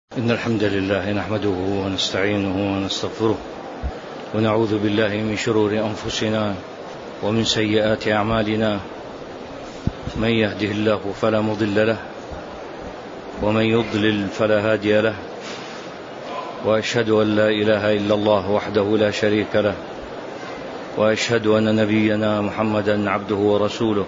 إن الحمد لله نحمده ونستعينه ونستغفره ونعوذ بالله من شرور أنفسنا ومن سيئات أعمالنا. من يهده الله فلا مضل له ومن يضلل فلا هادي له، وأشهد أن لا إله إلا الله وحده لا شريك له، وأشهد أن نبينا محمدا عبده ورسوله.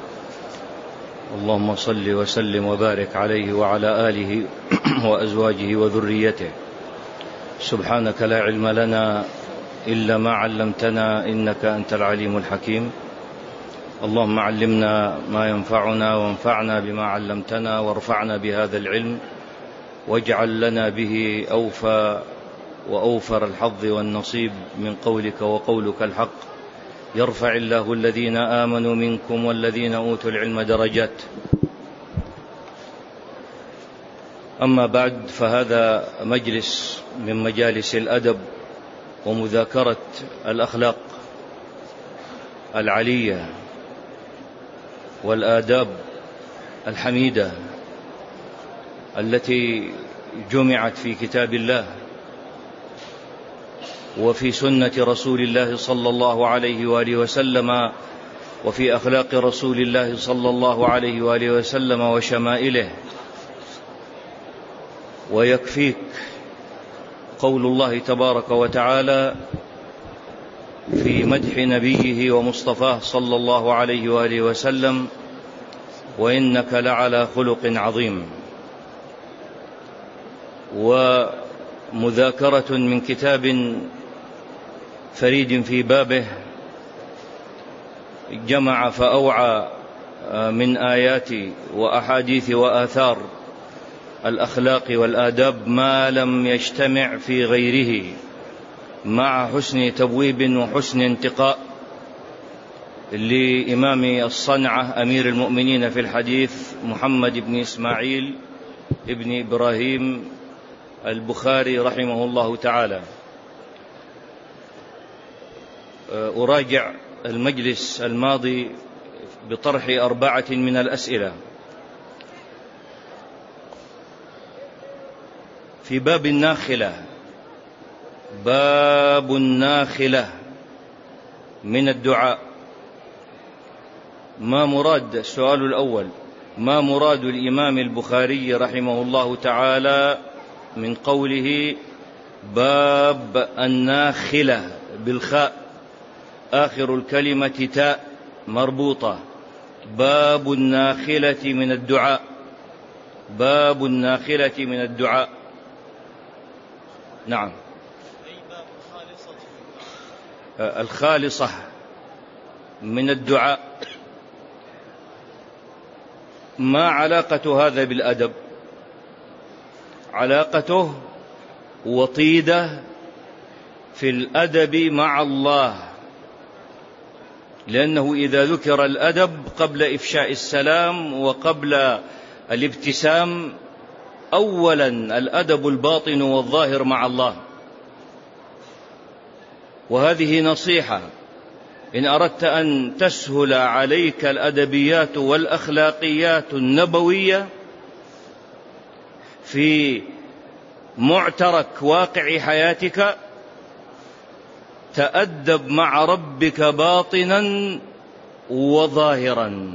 اللهم صل وسلم وبارك عليه وعلى آله وأزواجه وذريته. سبحانك لا علم لنا إلا ما علمتنا إنك أنت العليم الحكيم. اللهم علمنا ما ينفعنا وانفعنا بما علمتنا وارفعنا بهذا العلم، واجعل لنا به أوفى وأوفر الحظ والنصيب من قولك وقولك الحق. يرفع الله الذين آمنوا منكم والذين أوتوا العلم درجات. أما بعد، فهذا مجلس من مجالس الأدب ومذاكرة الأخلاق العلية والآداب الحميدة التي جمعت في كتاب الله وفي سنة رسول الله صلى الله عليه وآله وسلم، وفي أخلاق رسول الله صلى الله عليه وآله وسلم وشمائله. ويكفيك قول الله تبارك وتعالى في مدح نبيه ومصطفاه صلى الله عليه وآله وسلم: وإنك لعلى خلق عظيم. ومذاكرة من كتاب فريد في بابه جمع فأوعى من آيات وأحاديث وآثار الأخلاق والآداب ما لم يجتمع في غيره، مع حسن تبويب وحسن انتقاء لإمام الصنعة أمير المؤمنين في الحديث محمد بن إسماعيل ابن إبراهيم البخاري رحمه الله تعالى. أراجع المجلس الماضي بطرح 4 من الأسئلة في باب الناخلة. باب الناخلة من الدعاء. ما مراد؟ السؤال الأول: ما مراد الإمام البخاري رحمه الله تعالى من قوله باب الناخلة بالخاء، آخر الكلمة تاء مربوطة؟ باب الناخلة من الدعاء. باب الناخلة من الدعاء. نعم، الخالصة من الدعاء. ما علاقة هذا بالأدب؟ علاقته وطيدة في الأدب مع الله، لأنه إذا ذكر الأدب قبل إفشاء السلام وقبل الابتسام، أولا الأدب الباطن والظاهر مع الله. وهذه نصيحة: إن أردت أن تسهل عليك الأدبيات والأخلاقيات النبوية في معترك واقع حياتك، تأدب مع ربك باطنا وظاهرا.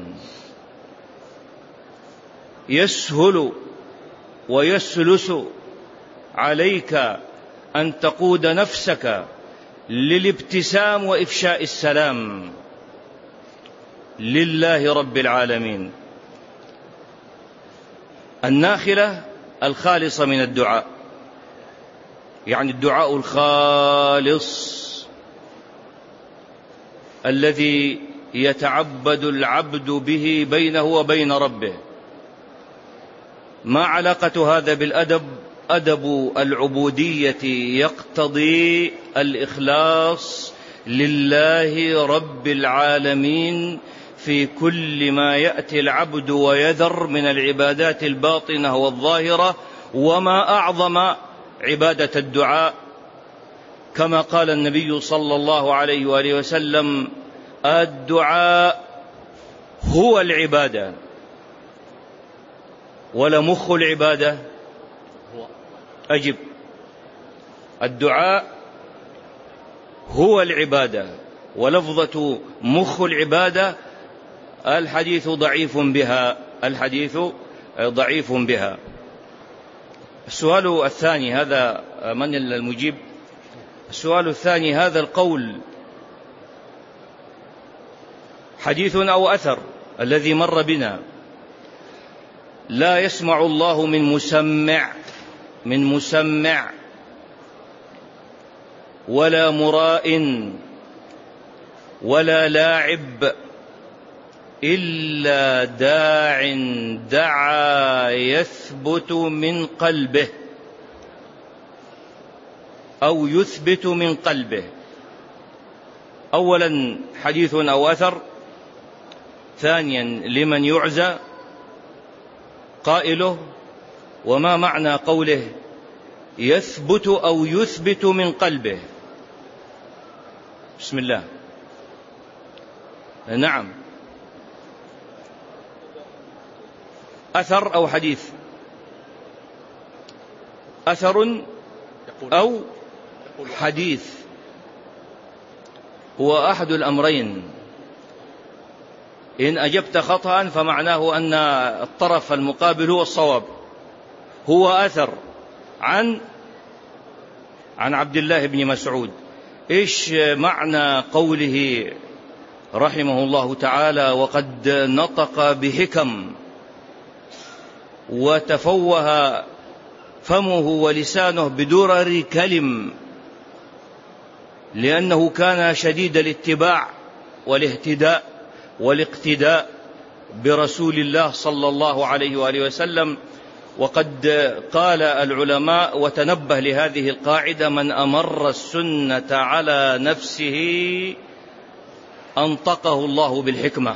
يسهل ويسلس عليك أن تقود نفسك للابتسام وإفشاء السلام لله رب العالمين. الناخلة الخالصة من الدعاء، يعني الدعاء الخالص الذي يتعبد العبد به بينه وبين ربه. ما علاقة هذا بالأدب؟ أدب العبودية يقتضي الإخلاص لله رب العالمين في كل ما يأتي العبد ويذر من العبادات الباطنة والظاهرة. وما أعظم عبادة الدعاء، كما قال النبي صلى الله عليه وآله وسلم: الدعاء هو العبادة. ولمخ العبادة أجب. الدعاء هو العبادة، ولفظة مخ العبادة الحديث ضعيف بها، الحديث ضعيف بها. السؤال الثاني، هذا من المجيب؟ السؤال الثاني، هذا القول حديث أو أثر الذي مر بنا، لا يسمع الله من مسمع ولا مراء ولا لاعب، إلا داع دعا يثبت من قلبه أو يثبت من قلبه. أولا حديث أو أثر. ثانيا لمن يعزى قائله، وما معنى قوله يثبت أو يثبت من قلبه؟ بسم الله. نعم، أثر أو حديث؟ أثر أو حديث، هو أحد الأمرين. إن أجبت خطأ فمعناه أن الطرف المقابل هو الصواب. هو أثر عن عبد الله بن مسعود. إيش معنى قوله رحمه الله تعالى وقد نطق بحكم وتفوه فمه ولسانه بدرر كلم، لأنه كان شديد الاتباع والاهتداء والاقتداء برسول الله صلى الله عليه وآله وسلم. وقد قال العلماء وتنبه لهذه القاعدة: من أمر السنة على نفسه أنطقه الله بالحكمة.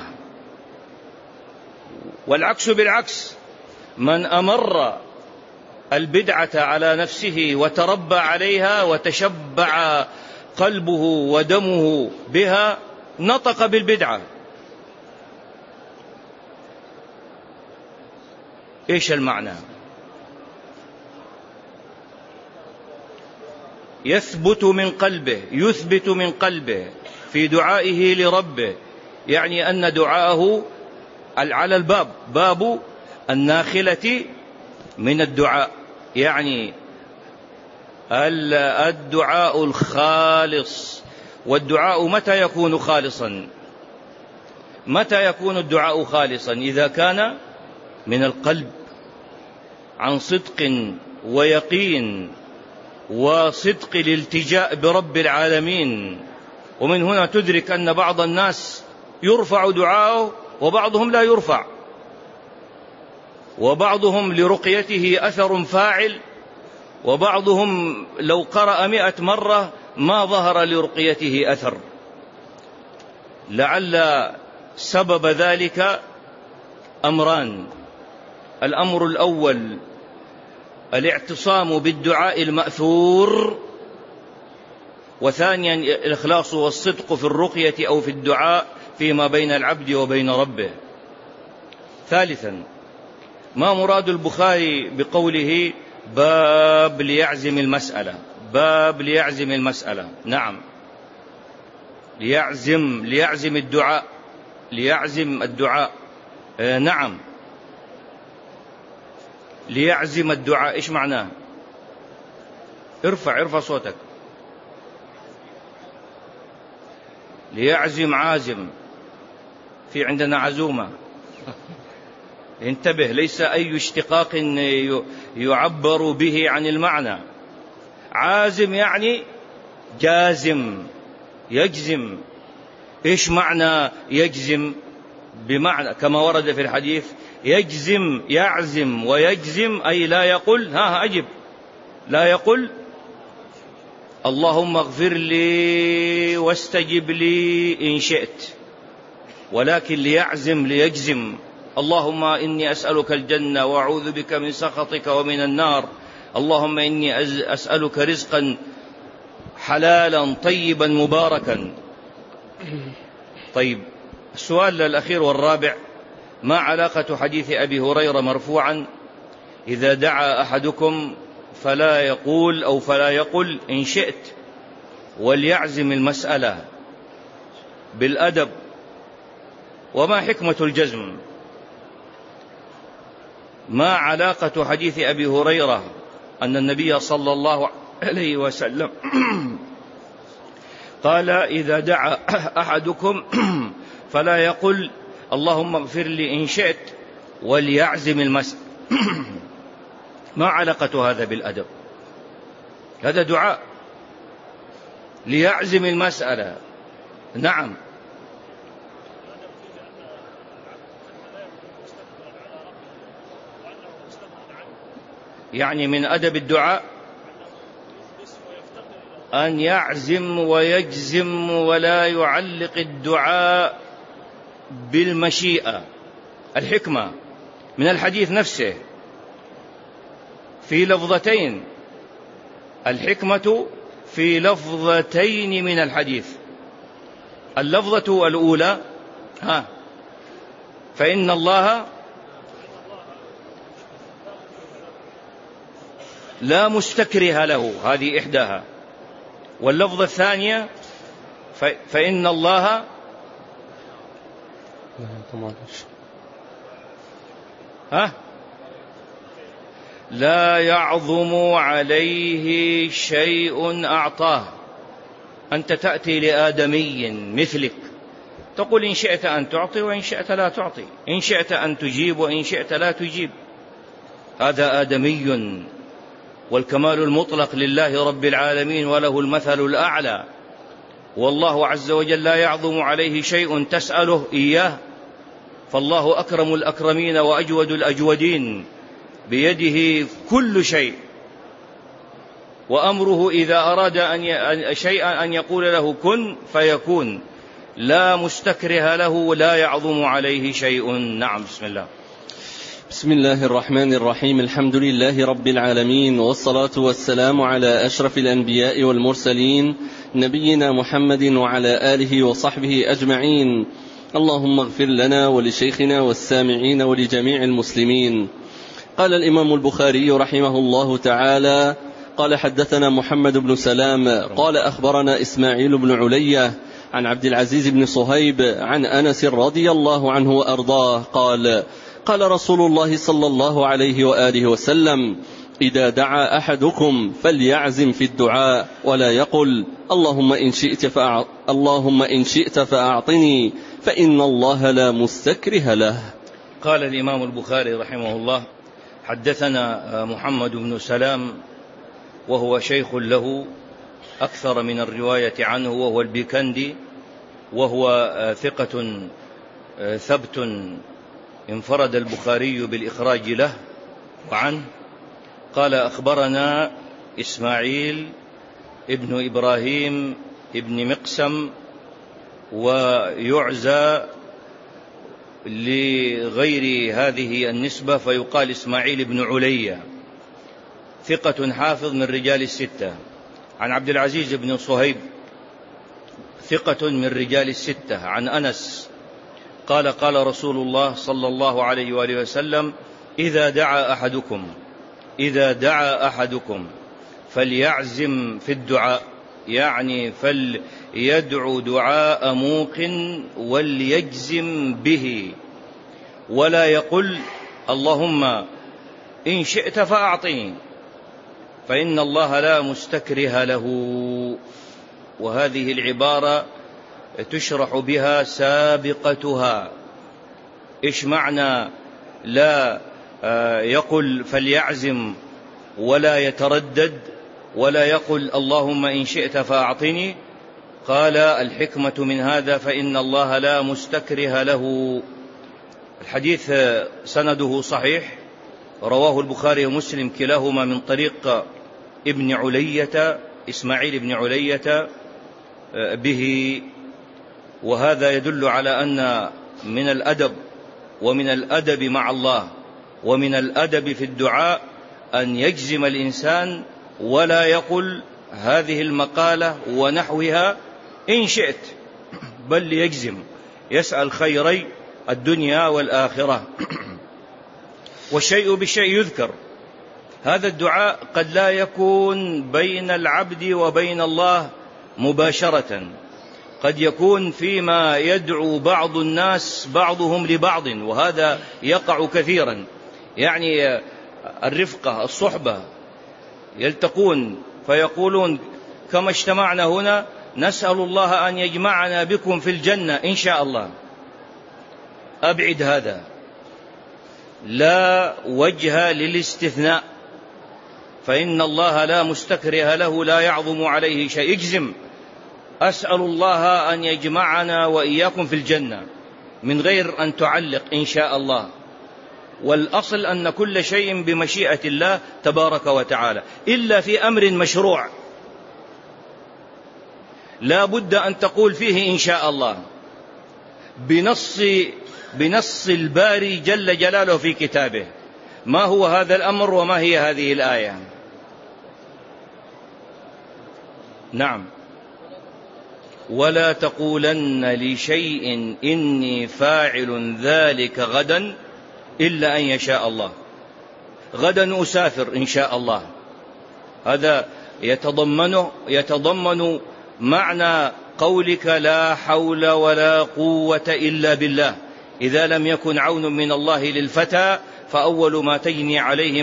والعكس بالعكس، من أمر البدعة على نفسه وتربى عليها وتشبع قلبه ودمه بها نطق بالبدعة. إيش المعنى؟ يثبت من قلبه، يثبت من قلبه في دعائه لربه، يعني أن دعاءه على الباب، باب الناخلة من الدعاء، يعني الدعاء الخالص. والدعاء متى يكون خالصا؟ متى يكون الدعاء خالصا؟ إذا كان من القلب عن صدق ويقين وصدق الالتجاء برب العالمين. ومن هنا تدرك أن بعض الناس يرفع دعاءه وبعضهم لا يرفع، وبعضهم لرقيته أثر فاعل، وبعضهم لو قرأ 100 مرة ما ظهر لرقيته أثر. لعل سبب ذلك أمران: الأمر الأول الاعتصام بالدعاء المأثور، وثانيا الإخلاص والصدق في الرقية أو في الدعاء فيما بين العبد وبين ربه. ثالثا، ما مراد البخاري بقوله باب ليعزم المسألة؟ باب ليعزم المسألة، نعم، ليعزم الدعاء، ليعزم الدعاء، نعم، ليعزم الدعاء. إيش معناه؟ ارفع صوتك. ليعزم عازم، في عندنا عزومة، انتبه، ليس أي اشتقاق يعبر به عن المعنى. عازم يعني جازم، يجزم. إيش معنى يجزم؟ بمعنى كما ورد في الحديث: يجزم، يعزم ويجزم، أي لا يقول أجب، لا يقول اللهم اغفر لي واستجب لي إن شئت، ولكن ليعزم، ليجزم: اللهم إني أسألك الجنة وأعوذ بك من سخطك ومن النار، اللهم إني أسألك رزقا حلالا طيبا مباركا. طيب، السؤال الأخير والرابع: ما علاقة حديث أبي هريرة مرفوعا: إذا دعا أحدكم فلا يقول أو فلا يقل إن شئت، وليعزم المسألة بالأدب. وما حكمة الجزم؟ ما علاقة حديث أبي هريرة أن النبي صلى الله عليه وسلم قال إذا دعا أحدكم فلا يقل اللهم اغفر لي إن شئت، وليعزم المسألة؟ ما علاقة هذا بالأدب؟ هذا دعاء ليعزم المسألة. نعم. يعني من أدب الدعاء أن يعزم ويجزم ولا يعلق الدعاء بالمشيئة. الحكمة من الحديث نفسه في لفظتين، الحكمة في لفظتين من الحديث. اللفظة الأولى فإن الله لا مستكره له، هذه إحداها. واللفظة الثانية فإن الله لا يعظم عليه شيء أعطاه. أنت تأتي لآدمي مثلك تقول إن شئت أن تعطي وإن شئت لا تعطي، إن شئت أن تجيب وإن شئت لا تجيب. هذا آدمي، والكمال المطلق لله رب العالمين وله المثل الأعلى، والله عز وجل لا يعظم عليه شيء تسأله إياه، فالله أكرم الأكرمين وأجود الأجودين، بيده كل شيء، وأمره إذا أراد شيئا أن يقول له كن فيكون، لا مستكره له، لا يعظم عليه شيء. نعم. بسم الله. بسم الله الرحمن الرحيم. الحمد لله رب العالمين، والصلاة والسلام على أشرف الأنبياء والمرسلين، نبينا محمد وعلى آله وصحبه أجمعين. اللهم اغفر لنا ولشيخنا والسامعين ولجميع المسلمين. قال الإمام البخاري رحمه الله تعالى: قال حدثنا محمد بن سلام قال أخبرنا إسماعيل بن علية عن عبد العزيز بن صهيب عن أنس رضي الله عنه وأرضاه قال: قال رسول الله صلى الله عليه وآله وسلم: إذا دعا أحدكم فليعزم في الدعاء ولا يقل اللهم إن شئت فأعطني، فإن الله لا مستكره له. قال الإمام البخاري رحمه الله: حدثنا محمد بن سلام، وهو شيخ له أكثر من الرواية عنه، وهو البيكندي، وهو ثقة ثبت انفرد البخاري بالإخراج له وعنه. قال: أخبرنا إسماعيل ابن إبراهيم ابن مقسم، ويعزى لغير هذه النسبة فيقال إسماعيل بن علية، ثقة حافظ من رجال الستة. عن عبد العزيز بن صهيب، ثقة من رجال الستة. عن أنس قال: قال رسول الله صلى الله عليه وآله وسلم: إذا دعا أحدكم فليعزم في الدعاء، يعني فليدعو دعاء موقن وليجزم به، ولا يقل اللهم إن شئت فأعطني، فإن الله لا مستكره له. وهذه العبارة تشرح بها سابقتها. إيش معنى لا يقل فليعزم ولا يتردد ولا يقل اللهم إن شئت فأعطني؟ قال: الحكمة من هذا فإن الله لا مستكره له. الحديث سنده صحيح، رواه البخاري ومسلم كلاهما من طريق ابن علية، إسماعيل بن علية به. وهذا يدل على أن من الأدب ومن الأدب مع الله ومن الأدب في الدعاء أن يجزم الإنسان ولا يقل هذه المقالة ونحوها إن شئت، بل يجزم، يسأل خيري الدنيا والآخرة. والشيء بالشيء يذكر، هذا الدعاء قد لا يكون بين العبد وبين الله مباشرة، قد يكون فيما يدعو بعض الناس بعضهم لبعض، وهذا يقع كثيرا. يعني الرفقة الصحبة يلتقون فيقولون كما اجتمعنا هنا نسأل الله أن يجمعنا بكم في الجنة إن شاء الله. أبعد هذا، لا وجه للاستثناء، فإن الله لا مستكره له لا يعظم عليه شيء. اجزم أسأل الله أن يجمعنا وإياكم في الجنة من غير أن تعلق إن شاء الله. والأصل أن كل شيء بمشيئة الله تبارك وتعالى، إلا في أمر مشروع لا بد أن تقول فيه إن شاء الله بنص الباري جل جلاله في كتابه. ما هو هذا الأمر وما هي هذه الآية؟ نعم. ولا تقولن لشيء إني فاعل ذلك غدا إلا أن يشاء الله. غدا أسافر إن شاء الله، هذا يتضمن معنى قولك لا حول ولا قوة إلا بالله. إذا لم يكن عون من الله للفتى فأول ما تجني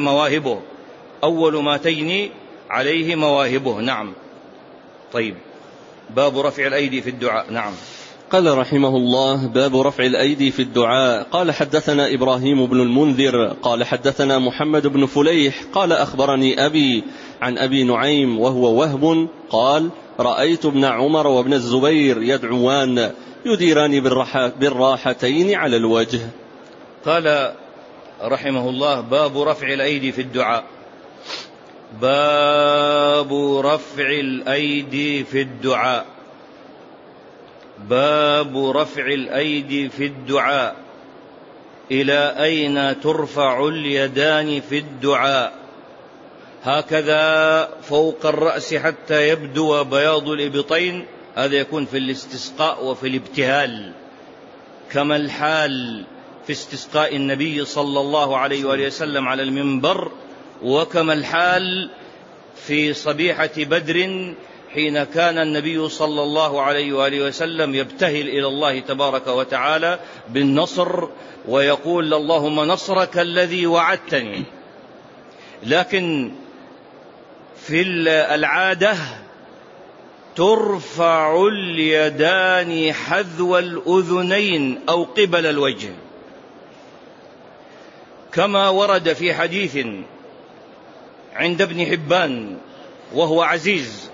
عليه مواهبه. نعم. طيب، باب رفع الأيدي في الدعاء. نعم. قال رحمه الله: باب رفع الأيدي في الدعاء. قال حدثنا إبراهيم بن المنذر قال حدثنا محمد بن فليح قال أخبرني أبي عن أبي نعيم وهو وهب قال: رأيت ابن عمر وابن الزبير يدعوان يديران بالراحتين على الوجه. قال رحمه الله: باب رفع الأيدي في الدعاء. باب رفع الأيدي في الدعاء. باب رفع الأيدي في الدعاء. إلى أين ترفع اليدان في الدعاء؟ هكذا فوق الرأس حتى يبدو بياض الإبطين، هذا يكون في الاستسقاء وفي الابتهال، كما الحال في استسقاء النبي صلى الله عليه وآله وسلم على المنبر، وكما الحال في صبيحة بدر حين كان النبي صلى الله عليه وآله وسلم يبتهل إلى الله تبارك وتعالى بالنصر ويقول: اللهم نصرك الذي وعدتني. لكن في العادة ترفع اليدان حذو الأذنين أو قبل الوجه، كما ورد في حديث عند ابن حبان وهو عزيز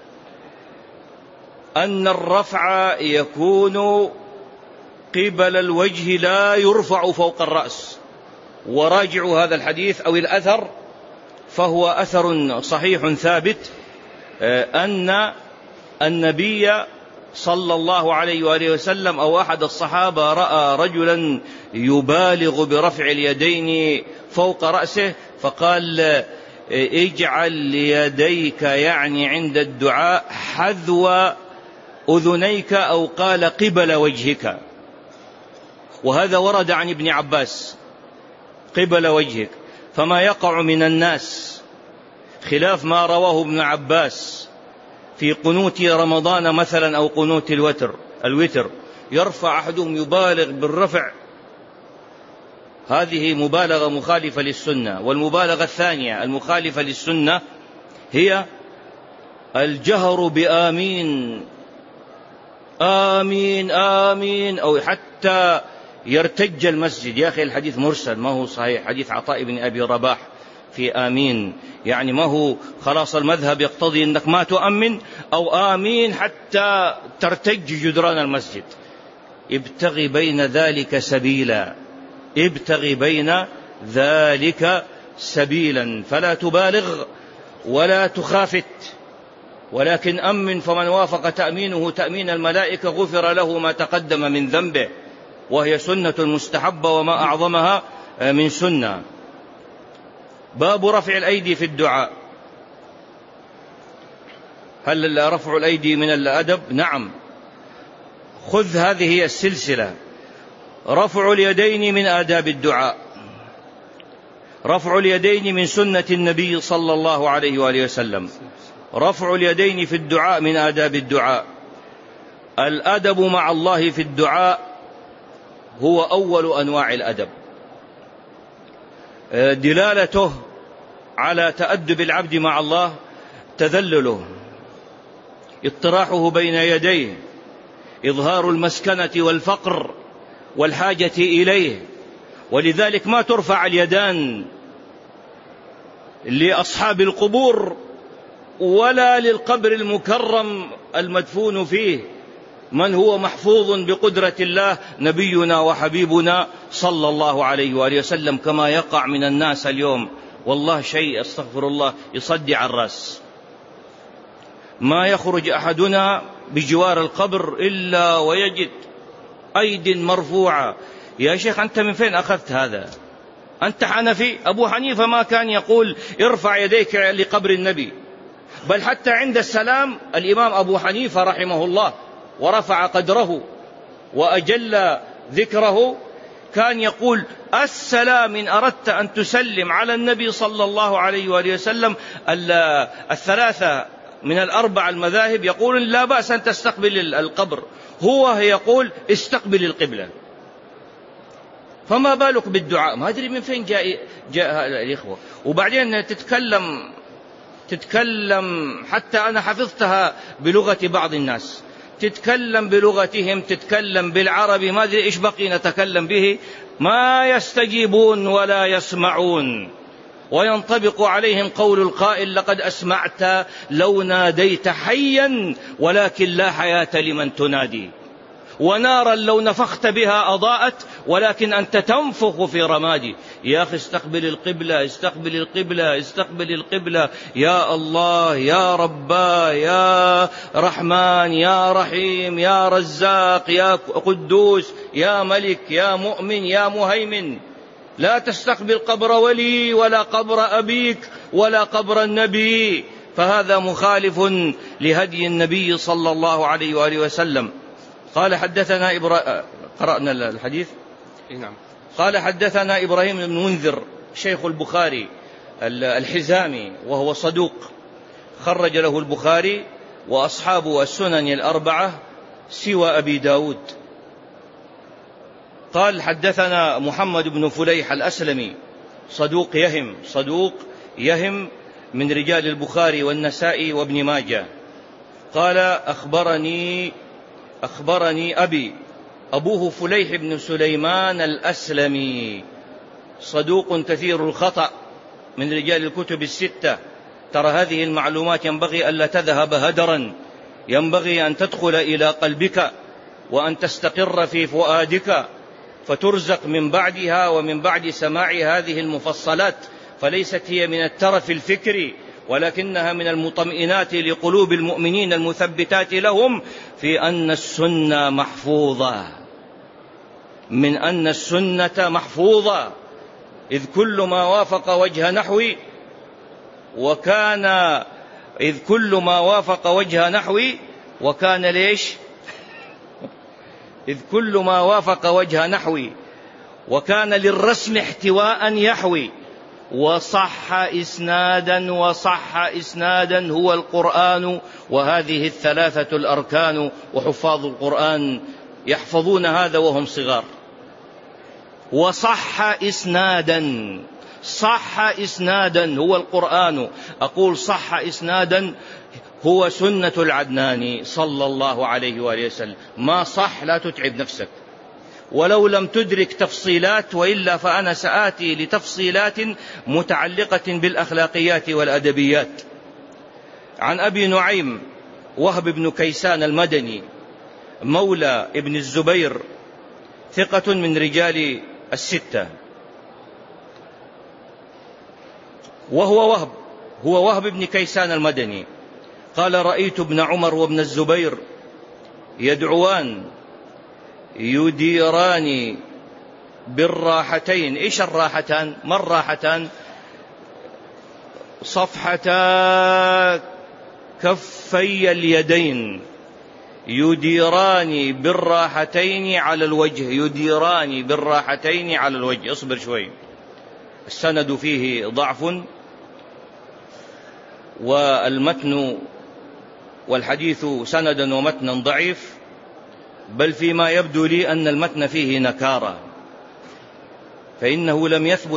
أن الرفع يكون قبل الوجه لا يرفع فوق الرأس. وراجعوا هذا الحديث أو الأثر، فهو أثر صحيح ثابت أن النبي صلى الله عليه وآله وسلم أو أحد الصحابة رأى رجلا يبالغ برفع اليدين فوق رأسه، فقال: اجعل يديك يعني عند الدعاء حذو أذنيك، أو قال قبل وجهك. وهذا ورد عن ابن عباس قبل وجهك. فما يقع من الناس خلاف ما رواه ابن عباس في قنوت رمضان مثلا أو قنوت الوتر، يرفع أحدهم يبالغ بالرفع، هذه مبالغة مخالفة للسنة. والمبالغة الثانية المخالفة للسنة هي الجهر بآمين آمين آمين، أو حتى يرتج المسجد. يا أخي الحديث مرسل ما هو صحيح، حديث عطاء بن أبي رباح في آمين، يعني ما هو خلاص المذهب يقتضي أنك ما تؤمن أو آمين حتى ترتج جدران المسجد. ابتغي بين ذلك سبيلا، ابتغي بين ذلك سبيلا، فلا تبالغ ولا تخافت، ولكن أمن. فمن وافق تأمينه تأمين الملائكة غفر له ما تقدم من ذنبه، وهي سنة مستحبة وما أعظمها من سنة. باب رفع الأيدي في الدعاء. هل رفع الأيدي من الأدب؟ نعم. خذ هذه السلسلة: رفع اليدين من آداب الدعاء، رفع اليدين من سنة النبي صلى الله عليه وآله وسلم. رفع اليدين في الدعاء من آداب الدعاء. الأدب مع الله في الدعاء هو أول أنواع الأدب، دلالته على تأدب العبد مع الله تذلله، اطراحه بين يديه، إظهار المسكنة والفقر والحاجة إليه. ولذلك ما ترفع اليدان لأصحاب القبور ولا للقبر المكرم المدفون فيه من هو محفوظ بقدرة الله، نبينا وحبيبنا صلى الله عليه وآله وسلم، كما يقع من الناس اليوم. والله شيء استغفر الله يصدع الرأس. ما يخرج أحدنا بجوار القبر إلا ويجد أيد مرفوعة. يا شيخ أنت من فين أخذت هذا؟ أنت حنفي؟ أبو حنيفة ما كان يقول ارفع يديك لقبر النبي، بل حتى عند السلام الإمام أبو حنيفة رحمه الله ورفع قدره وأجل ذكره كان يقول السلام إن أردت أن تسلم على النبي صلى الله عليه وآله وسلم. الثلاثة من الأربع المذاهب يقول لا بأس أن تستقبل القبر، هو يقول استقبل القبلة. فما بالك بالدعاء؟ ما أدري من فين جاء الإخوة. وبعدين تتكلم حتى أنا حفظتها بلغة بعض الناس، تتكلم بلغتهم، تتكلم بالعربي، ما أدري إيش بقي نتكلم به، ما يستجيبون ولا يسمعون. وينطبق عليهم قول القائل لقد أسمعت لو ناديت حيا ولكن لا حياة لمن تنادي، ونارا لو نفخت بها أضاءت ولكن أنت تنفخ في رمادي. يا أخي استقبل القبلة، استقبل القبلة، استقبل القبلة. يا الله، يا ربا، يا رحمن، يا رحيم، يا رزاق، يا قدوس، يا ملك، يا مؤمن، يا مهيمن. لا تستقبل قبر ولي ولا قبر أبيك ولا قبر النبي، فهذا مخالف لهدي النبي صلى الله عليه وآله وسلم. قال حدثنا قرأنا الحديث. نعم. قال حدثنا إبراهيم بن منذر شيخ البخاري الحزامي وهو صدوق، خرج له البخاري وأصحاب السنن الأربعة سوى أبي داود. قال حدثنا محمد بن فليح الأسلمي صدوق يهم من رجال البخاري والنسائي وابن ماجه. قال أخبرني أبوه فليح بن سليمان الأسلمي صدوق كثير الخطأ من رجال الكتب الستة. ترى هذه المعلومات ينبغي ألا تذهب هدرا، ينبغي أن تدخل إلى قلبك وأن تستقر في فؤادك فترزق من بعدها ومن بعد سماع هذه المفصلات، فليست هي من الترف الفكري ولكنها من المطمئنات لقلوب المؤمنين المثبتات لهم في أن السنة محفوظة، من أن السنة محفوظة، إذ كل ما وافق وجه نحوي وكان ليش؟ إذ كل ما وافق وجه نحوي وكان للرسم احتواء يحوي وصح إسنادا هو القرآن وهذه الثلاثة الأركان. وحفاظ القرآن يحفظون هذا وهم صغار. وصح إسنادا هو القرآن. أقول صح إسنادا هو سنة العدناني صلى الله عليه وآله وسلم. ما صح لا تتعب نفسك، ولو لم تدرك تفصيلات، وإلا فأنا سآتي لتفصيلات متعلقة بالأخلاقيات والأدبيات. عن أبي نعيم وهب بن كيسان المدني مولى ابن الزبير ثقة من رجال الستة، هو وهب بن كيسان المدني. قال رأيت ابن عمر وابن الزبير يديران بالراحتين. إيش الراحتان؟ ما الراحتان؟ صفحتا كفي اليدين، يديران بالراحتين على الوجه. اصبر شوي، السند فيه ضعف، والمتن والحديث سندا ومتنا ضعيف، بل فيما يبدو لي أن المتن فيه نكارة، فإنه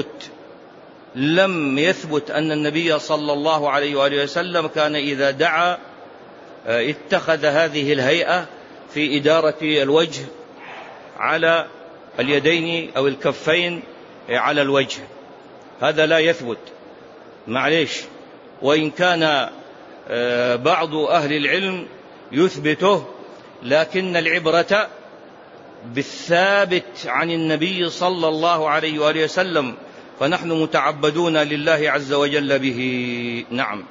لم يثبت أن النبي صلى الله عليه وآله وسلم كان إذا دعا اتخذ هذه الهيئة في إدارة الوجه على اليدين أو الكفين على الوجه. هذا لا يثبت، معليش، وإن كان بعض أهل العلم يثبته، لكن العبرة بالثابت عن النبي صلى الله عليه وآله وسلم، فنحن متعبدون لله عز وجل به. نعم.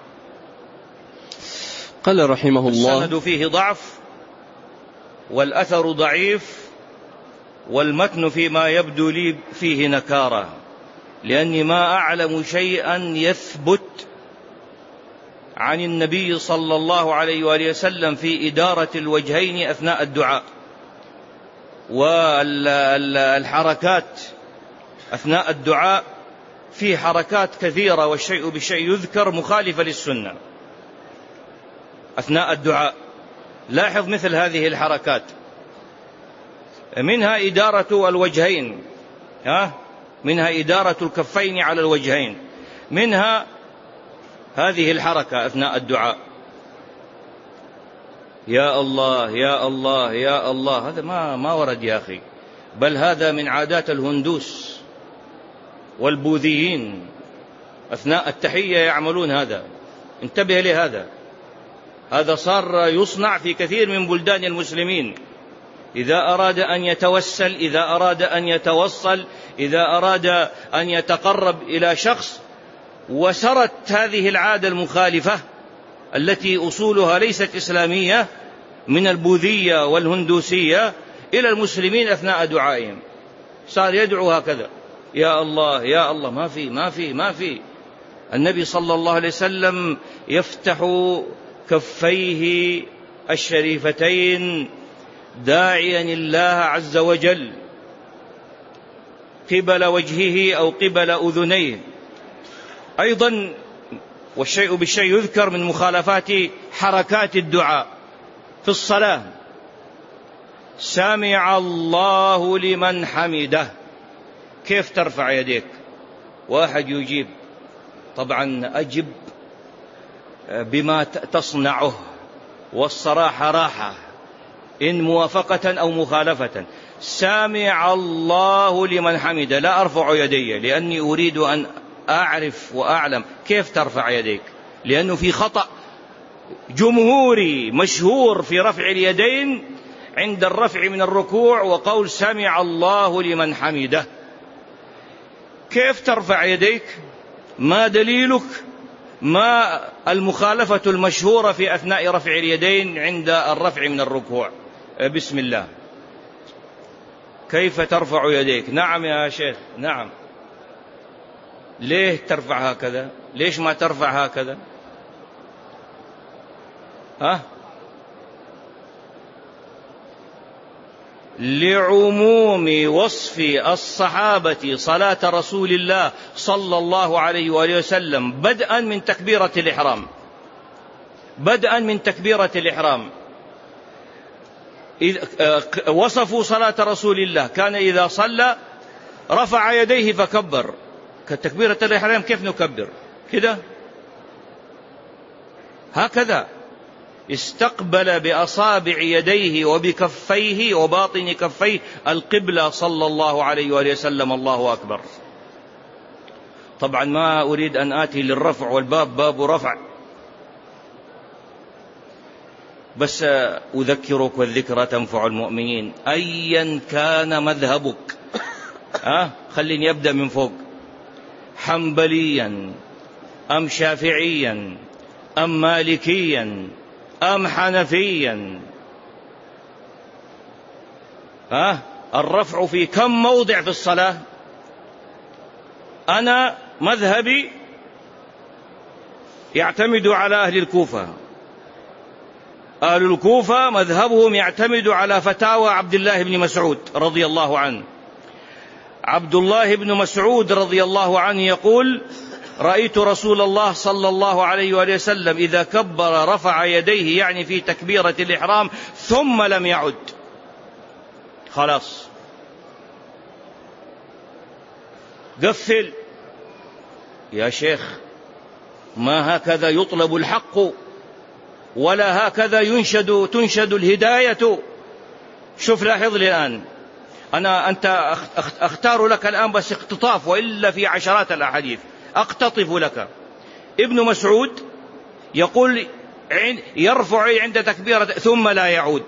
قال رحمه الله: السند فيه ضعف، والأثر ضعيف، والمتن فيما يبدو لي فيه نكارة، لأني ما أعلم شيئا يثبت عن النبي صلى الله عليه وآله وسلم في إدارة الوجهين أثناء الدعاء، والحركات أثناء الدعاء في حركات كثيرة، والشيء بالشيء يذكر مخالفة للسنة أثناء الدعاء. لاحظ مثل هذه الحركات، منها إدارة الوجهين، منها إدارة الكفين على الوجهين، منها هذه الحركة أثناء الدعاء. يا الله يا الله يا الله، هذا ما ورد يا أخي، بل هذا من عادات الهندوس والبوذيين، أثناء التحية يعملون هذا. انتبه لهذا، هذا صار يصنع في كثير من بلدان المسلمين. إذا أراد أن يتوسل، إذا أراد أن يتوصل، إذا أراد أن يتقرب إلى شخص، وسرت هذه العادة المخالفة التي أصولها ليست إسلامية من البوذية والهندوسية إلى المسلمين أثناء دعائهم، صار يدعو هكذا: يا الله يا الله. ما في. النبي صلى الله عليه وسلم يفتح كفيه الشريفتين داعيا الله عز وجل قبل وجهه أو قبل أذنيه. أيضا والشيء بالشيء يذكر من مخالفات حركات الدعاء في الصلاة: سمع الله لمن حمده. كيف ترفع يديك؟ واحد يجيب، طبعا أجب بما تصنعه، والصراحة راحة، إن موافقة أو مخالفة. سمع الله لمن حمده، لا أرفع يدي لأني أريد أن أعرف وأعلم كيف ترفع يديك، لأنه في خطأ جمهوري مشهور في رفع اليدين عند الرفع من الركوع، وقول سمع الله لمن حمده. كيف ترفع يديك؟ ما دليلك؟ ما المخالفة المشهورة في أثناء رفع اليدين عند الرفع من الركوع؟ بسم الله. كيف ترفع يديك؟ نعم يا شيخ، نعم. ليه ترفع هكذا؟ ليش ما ترفع هكذا؟ لعموم وصف الصحابة صلاة رسول الله صلى الله عليه وآله وسلم بدءا من تكبيرة الإحرام، وصفوا صلاة رسول الله كان إذا صلى رفع يديه فكبر. كتكبيرة الإحرام كيف نكبر؟ كده، هكذا استقبل بأصابع يديه وبكفيه وباطن كفيه القبلة صلى الله عليه وآله وسلم. الله أكبر. طبعا ما أريد أن آتي للرفع، والباب باب رفع، بس أذكرك والذكرى تنفع المؤمنين. أيا كان مذهبك، خليني أبدأ من فوق، حنبليا أم شافعيا أم مالكيا أم حنفيا، الرفع في كم موضع في الصلاة؟ أنا مذهبي يعتمد على أهل الكوفة. أهل الكوفة مذهبهم يعتمد على فتاوى عبد الله بن مسعود رضي الله عنه. عبد الله بن مسعود رضي الله عنه يقول: رأيت رسول الله صلى الله عليه وآله وسلم إذا كبر رفع يديه، يعني في تكبيرة الإحرام، ثم لم يعد. خلاص قفل يا شيخ، ما هكذا يطلب الحق، ولا هكذا تنشد الهداية. شوف لاحظ لي الآن، أنت أختار لك الآن بس اقتطاف، وإلا في عشرات الأحاديث أقتطف لك. ابن مسعود يقول يرفع عند تكبيرة ثم لا يعود،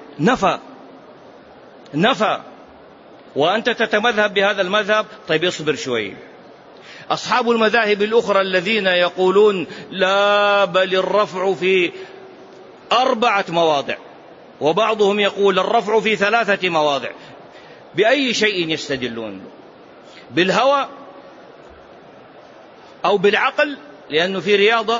نفى. وأنت تتمذهب بهذا المذهب. طيب اصبر شوي. أصحاب المذاهب الأخرى الذين يقولون لا، بل الرفع في 4 مواضع، وبعضهم يقول الرفع في 3 مواضع، بأي شيء يستدلون؟ بالهوى أو بالعقل؟ لأنه في رياضة.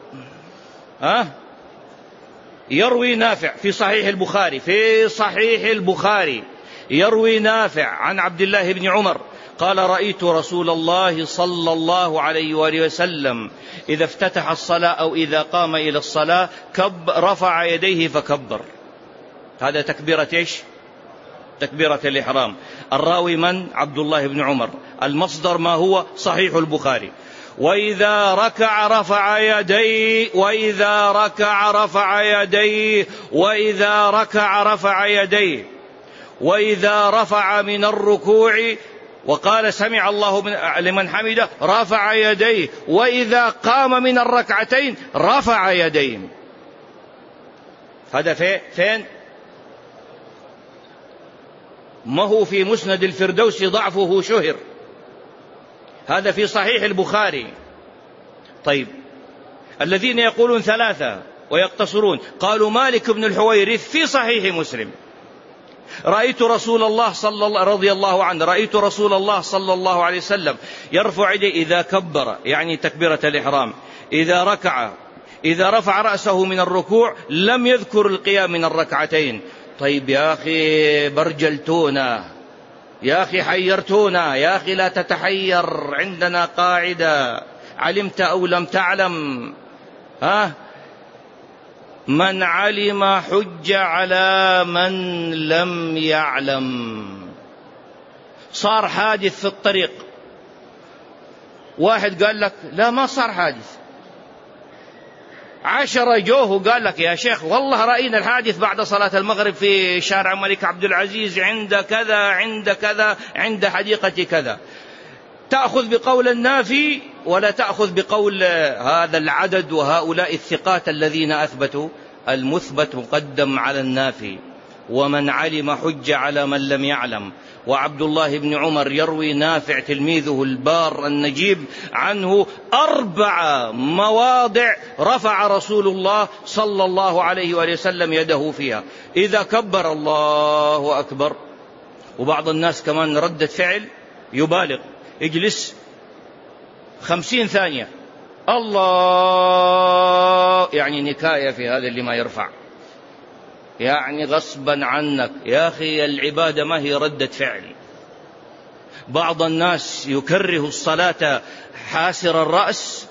يروي نافع في صحيح البخاري يروي نافع عن عبد الله بن عمر قال: رأيت رسول الله صلى الله عليه وآله وسلم إذا افتتح الصلاة أو إذا قام إلى الصلاة رفع يديه فكبر. هذا تكبيرة إيش؟ تكبيرة الإحرام. الراوي من؟ عبد الله بن عمر. المصدر ما هو؟ صحيح البخاري. وإذا ركع رفع يديه، وإذا ركع رفع يديه، وإذا ركع رفع يديه، وإذا رفع من الركوع وقال سمع الله لمن حمده رفع يديه، وإذا قام من الركعتين رفع يديه. هذا فين؟ ما هو في مسند الفردوس ضعفه شهر، هذا في صحيح البخاري. طيب الذين يقولون 3 ويقتصرون، قالوا مالك بن الحويرث في صحيح مسلم: رأيت رسول الله رضي الله عنه، رأيت رسول الله صلى الله عليه وسلم يرفع يديه إذا كبر، يعني تكبيرة الإحرام، إذا رفع رأسه من الركوع لم يذكر القيام من الركعتين. طيب يا أخي برجلتونا، يا أخي حيرتونا، يا أخي لا تتحير، عندنا قاعدة علمت أو لم تعلم، من علم حج على من لم يعلم. صار حادث في الطريق، واحد قال لك لا ما صار حادث، 10 جوه قال لك يا شيخ والله رأينا الحادث بعد صلاة المغرب في شارع الملك عبد العزيز عند كذا عند كذا عند حديقة كذا. تأخذ بقول النافي ولا تأخذ بقول هذا العدد وهؤلاء الثقات الذين أثبتوا؟ المثبت مقدم على النافي. ومن علم حج على من لم يعلم. وعبد الله بن عمر يروي نافع تلميذه البار النجيب عنه 4 مواضع رفع رسول الله صلى الله عليه وآله وسلم يده فيها: إذا كبر الله أكبر. وبعض الناس كمان ردة فعل يبالغ، اجلس 50 ثانية الله، يعني نكاية في هذا اللي ما يرفع، يعني غصبا عنك يا أخي. العبادة ما هي ردة فعل. بعض الناس يكره الصلاة حاسر الرأس،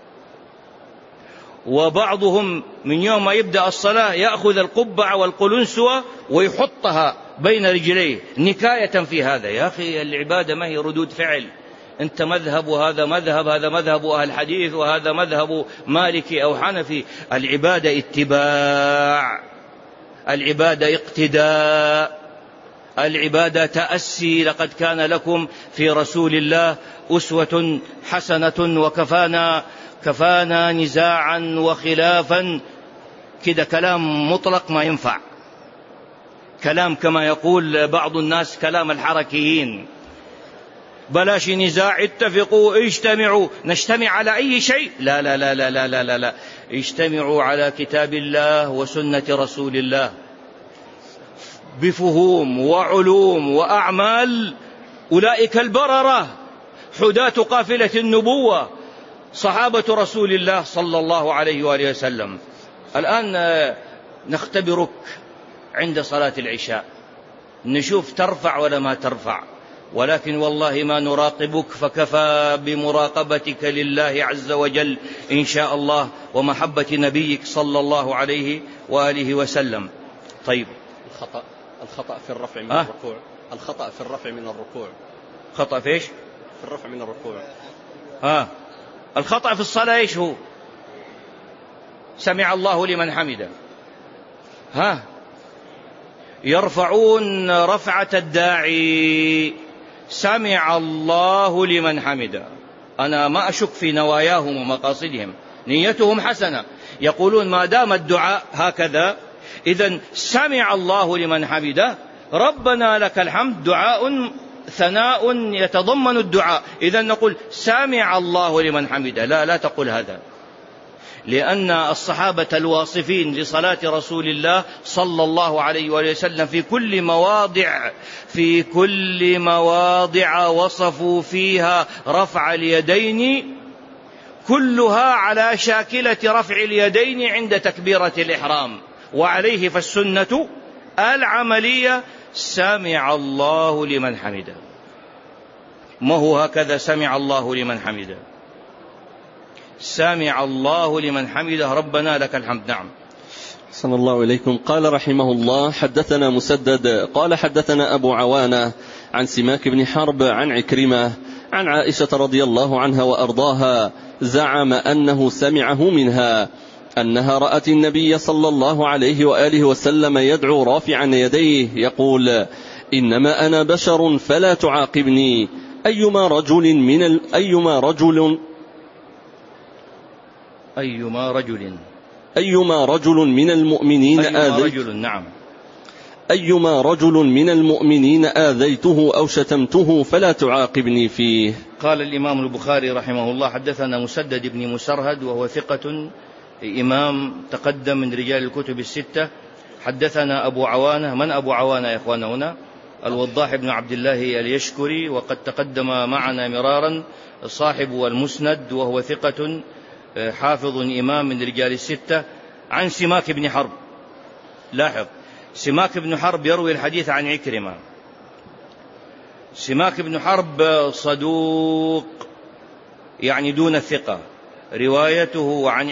وبعضهم من يوم ما يبدأ الصلاة يأخذ القبعة والقلنسوة ويحطها بين رجليه نكاية في هذا. يا أخي العبادة ما هي ردود فعل. أنت مذهب وهذا مذهب، هذا مذهب أهل الحديث وهذا مذهب مالكي أو حنفي. العبادة اتباع، العبادة اقتداء، العبادة تأسي. لقد كان لكم في رسول الله أسوة حسنة وكفانا نزاعا وخلافا. كده كلام مطلق ما ينفع، كلام كما يقول بعض الناس كلام الحركيين. بلاش نزاع، اتفقوا، اجتمعوا. نجتمع على أي شيء؟ لا لا لا لا لا لا لا، اجتمعوا على كتاب الله وسنة رسول الله بفهوم وعلوم وأعمال. أولئك البررة حداة قافلة النبوة، صحابة رسول الله صلى الله عليه وآله وسلم. الآن نختبرك عند صلاة العشاء، نشوف ترفع ولا ما ترفع، ولكن والله ما نراقبك، فكفى بمراقبتك لله عز وجل إن شاء الله ومحبة نبيك صلى الله عليه وآله وسلم. طيب، الخطأ في الرفع من الركوع. الخطأ في الرفع من الركوع. خطأ في إيش؟ في الرفع من الركوع. الخطأ في الصلاة إيش هو؟ سمع الله لمن حمده. يرفعون رفعة الداعي، سمع الله لمن حمده. أنا ما أشك في نواياهم ومقاصدهم، نيتهم حسنة، يقولون ما دام الدعاء هكذا إذن سمع الله لمن حمده، ربنا لك الحمد، دعاء ثناء يتضمن الدعاء، إذن نقول سمع الله لمن حمده. لا تقول هذا، لأن الصحابة الواصفين لصلاة رسول الله صلى الله عليه وسلم في كل مواضع وصفوا فيها رفع اليدين كلها على شاكلة رفع اليدين عند تكبيرة الإحرام، وعليه فالسنة العملية سمع الله لمن حمده. ما هو هكذا سمع الله لمن حمده؟ سمع الله لمن حمده ربنا لك الحمد. نعم. صلى الله إليكم. قال رحمه الله: حدثنا مسدد قال حدثنا أبو عوانة عن سماك بن حرب عن عكرمة عن عائشة رضي الله عنها وأرضاها، زعم أنه سمعه منها أنها رأت النبي صلى الله عليه وآله وسلم يدعو رافعا يديه يقول: إنما أنا بشر فلا تعاقبني. أيما رجل من المؤمنين آذيته أو شتمته فلا تعاقبني فيه. قال الإمام البخاري رحمه الله: حدثنا مسدد بن مسرهد وهو ثقة إمام تقدم من رجال الكتب الستة. حدثنا أبو عوانة. من أبو عوانة يا إخوانا هنا؟ الوضاح بن عبد الله اليشكري، وقد تقدم معنا مرارا، صاحب المسند، وهو ثقة حافظ إمام من رجال الستة. عن سماك بن حرب. لاحظ، سماك بن حرب يروي الحديث عن عكرمة. سماك بن حرب صدوق، يعني دون الثقة، روايته عن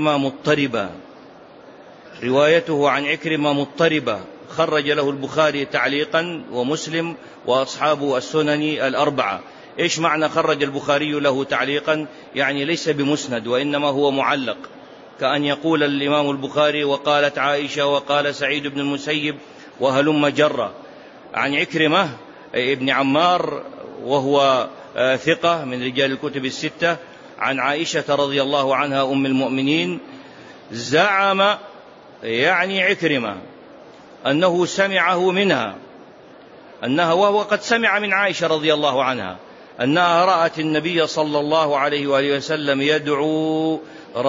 عكرمة مضطربة، خرج له البخاري تعليقا ومسلم وأصحاب السنن الأربعة. إيش معنى خرج البخاري له تعليقا؟ يعني ليس بمسند وإنما هو معلق، كأن يقول الإمام البخاري: وقالت عائشة وقال سعيد بن المسيب وهلم جرة. عن عكرمة ابن عمار وهو ثقة من رجال الكتب الستة. عن عائشة رضي الله عنها أم المؤمنين، زعم يعني عكرمة أنه سمعه منها، وهو قد سمع من عائشة رضي الله عنها أنها رأت النبي صلى الله عليه وآله وسلم يدعو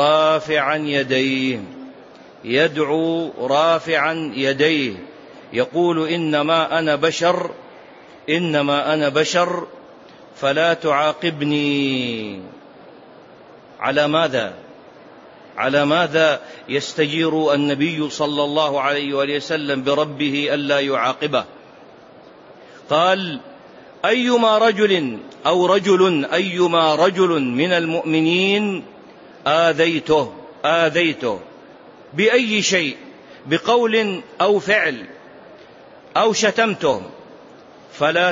رافعا يديه يقول: إنما أنا بشر فلا تعاقبني. على ماذا يستجير النبي صلى الله عليه وآله وسلم بربه ألا يعاقبه؟ قال: أيما رجل من المؤمنين آذيته بأي شيء، بقول أو فعل أو شتمته، فلا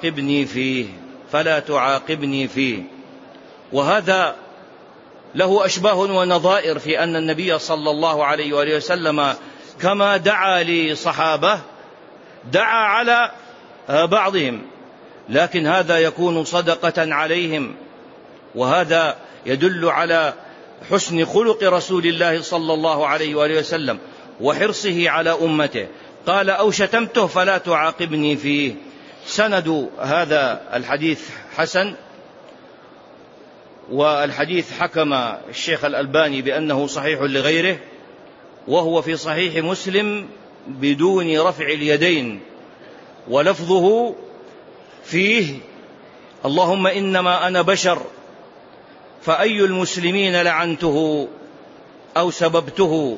تعاقبني فيه. وهذا له أشباه ونظائر في أن النبي صلى الله عليه وآله وسلم كما دعا لصحابة دعا على بعضهم، لكن هذا يكون صدقة عليهم، وهذا يدل على حسن خلق رسول الله صلى الله عليه وآله وسلم وحرصه على أمته. قال: أو شتمته فلا تعاقبني فيه. سند هذا الحديث حسن، والحديث حكم الشيخ الألباني بأنه صحيح لغيره، وهو في صحيح مسلم بدون رفع اليدين، ولفظه فيه: اللهم إنما أنا بشر، فأي المسلمين لعنته أو سببته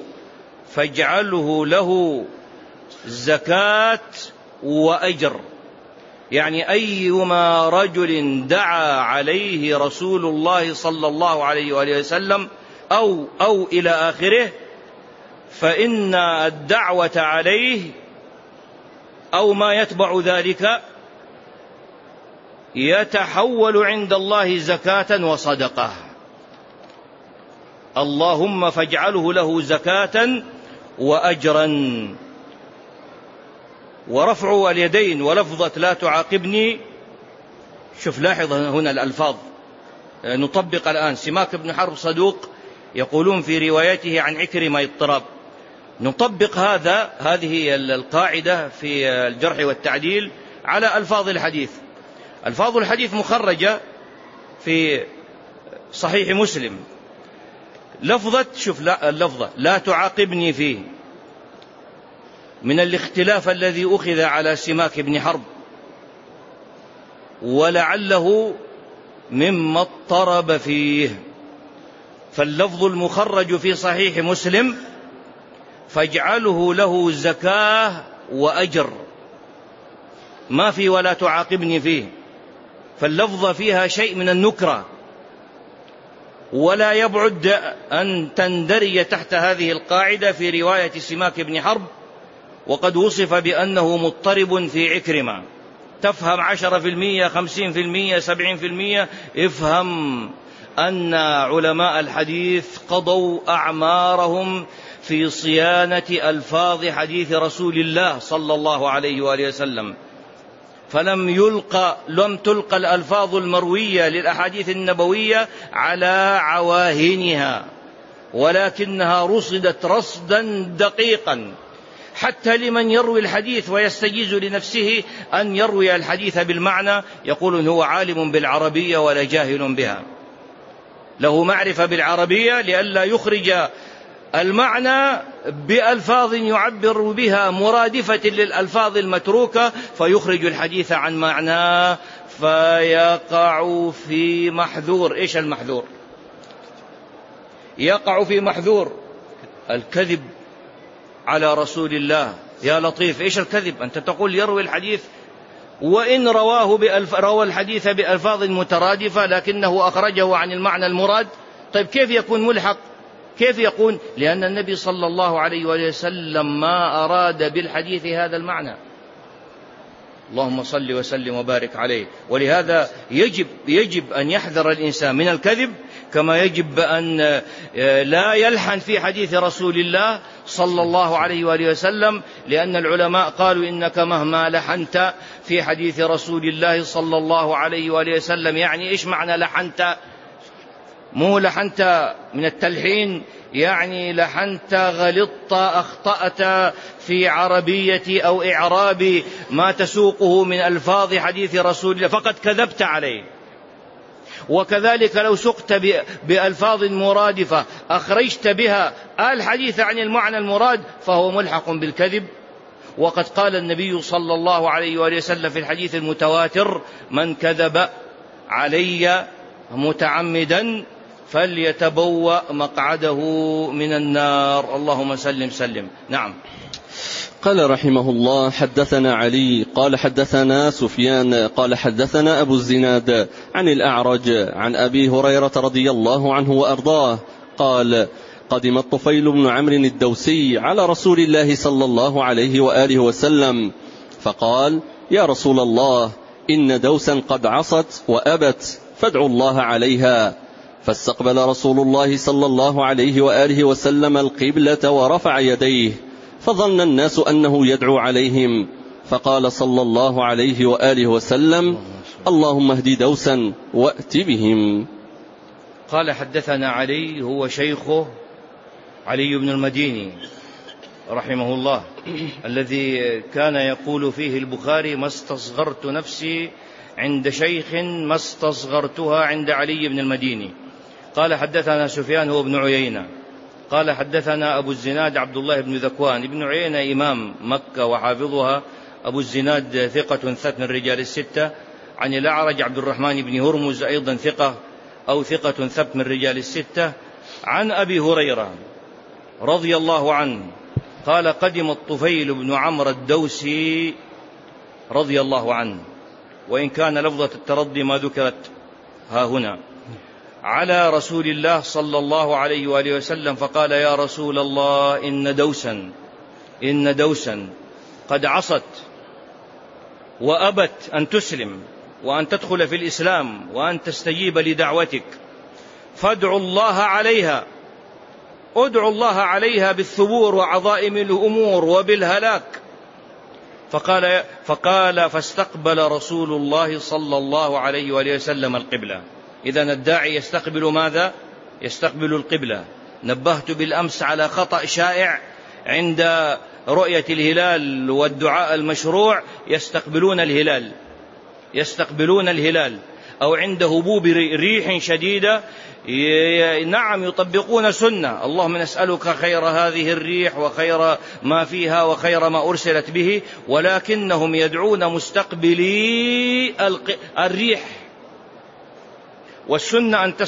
فاجعله له زكاة وأجر. يعني أيما رجل دعا عليه رسول الله صلى الله عليه وآله وسلم أو إلى آخره، فإن الدعوة عليه أو ما يتبع ذلك يتحول عند الله زكاة وصدقة. اللهم فاجعله له زكاة وأجرا. ورفع اليدين ولفظة لا تعاقبني، شوف لاحظ هنا الألفاظ. نطبق الآن. سماك بن حرب صدوق، يقولون في روايته عن عكرمة اضطراب. نطبق هذه القاعدة في الجرح والتعديل على ألفاظ الحديث. ألفاظ الحديث مخرجة في صحيح مسلم. لفظة، شوف اللفظة لا تعاقبني فيه، من الاختلاف الذي أخذ على سماك بن حرب، ولعله مما اضطرب فيه. فاللفظ المخرج في صحيح مسلم فاجعله له زكاة وأجر، ما في ولا تعاقبني فيه. فاللفظة فيها شيء من النكرة، ولا يبعد أن تندرج تحت هذه القاعدة في رواية سماك بن حرب، وقد وصف بأنه مضطرب في عكرمة. تفهم 10%، 50%، 70%، افهم أن علماء الحديث قضوا أعمارهم في صيانة ألفاظ حديث رسول الله صلى الله عليه وآله وسلم، فلم تلقى الألفاظ المروية للأحاديث النبوية على عواهنها، ولكنها رصدت رصدا دقيقا، حتى لمن يروي الحديث ويستجيز لنفسه أن يروي الحديث بالمعنى، يقول هو عالم بالعربية ولا جاهل بها، له معرفة بالعربية لئلا يخرج المعنى بألفاظ يعبر بها مرادفة للألفاظ المتروكة، فيخرج الحديث عن معناه فيقع في محذور. إيش المحذور؟ يقع في محذور الكذب على رسول الله. يا لطيف، إيش الكذب؟ أنت تقول يروي الحديث وإن روى الحديث بألفاظ مترادفة لكنه أخرجه عن المعنى المراد. طيب كيف يكون ملحق؟ كيف يكون؟ لأن النبي صلى الله عليه وسلم ما أراد بالحديث هذا المعنى. اللهم صل وسلم وبارك عليه. ولهذا يجب أن يحذر الإنسان من الكذب، كما يجب أن لا يلحن في حديث رسول الله صلى الله عليه وآله وسلم، لأن العلماء قالوا إنك مهما لحنت في حديث رسول الله صلى الله عليه وآله وسلم. يعني إيش معنى لحنت؟ مو لحنت من التلحين، يعني لحنت، غلطت، أخطأت في عربية أو إعراب ما تسوقه من ألفاظ حديث رسول الله، فقد كذبت عليه. وكذلك لو سقت بألفاظ مرادفة أخرجت بها الحديث عن المعنى المراد فهو ملحق بالكذب. وقد قال النبي صلى الله عليه وآله وسلم في الحديث المتواتر: من كذب علي متعمدا فليتبوأ مقعده من النار. اللهم سلم. نعم. قال رحمه الله: حدثنا علي قال حدثنا سفيان قال حدثنا أبو الزناد عن الأعرج عن أبي هريرة رضي الله عنه وأرضاه قال: قدم الطفيل بن عمرو الدوسي على رسول الله صلى الله عليه وآله وسلم فقال: يا رسول الله، إن دوسا قد عصت وأبت فادعوا الله عليها. فاستقبل رسول الله صلى الله عليه وآله وسلم القبلة ورفع يديه، فظن الناس أنه يدعو عليهم، فقال صلى الله عليه وآله وسلم: اللهم اهد دوسا وأت بهم. قال: حدثنا علي، هو شيخه علي بن المديني رحمه الله، الذي كان يقول فيه البخاري: ما استصغرت نفسي عند شيخ ما استصغرتها عند علي بن المديني. قال: حدثنا سفيان هو ابن عيينة قال: حدثنا أبو الزناد عبد الله بن ذكوان. ابن عيينة إمام مكة وحافظها، أبو الزناد ثقة ثبت من رجال الستة. عن الأعرج عبد الرحمن بن هرمز أيضا ثقة ثبت من رجال الستة. عن أبي هريرة رضي الله عنه قال: قدم الطفيل بن عمرو الدوسي رضي الله عنه وإن كان لفظة الترضي ما ذكرت ها هنا، على رسول الله صلى الله عليه وآله وسلم فقال: يا رسول الله، إن دوسا قد عصت وأبت أن تسلم وأن تدخل في الإسلام وأن تستجيب لدعوتك، فادعوا الله عليها بالثبور وعظائم الأمور وبالهلاك. فاستقبل رسول الله صلى الله عليه وآله وسلم القبلة. إذن الداعي يستقبل ماذا؟ يستقبل القبلة. نبهت بالأمس على خطأ شائع عند رؤية الهلال والدعاء المشروع، يستقبلون الهلال أو عند هبوب ريح شديدة نعم يطبقون سنة، اللهم نسألك خير هذه الريح وخير ما فيها وخير ما أرسلت به، ولكنهم يدعون مستقبلي الريح. والسنة أن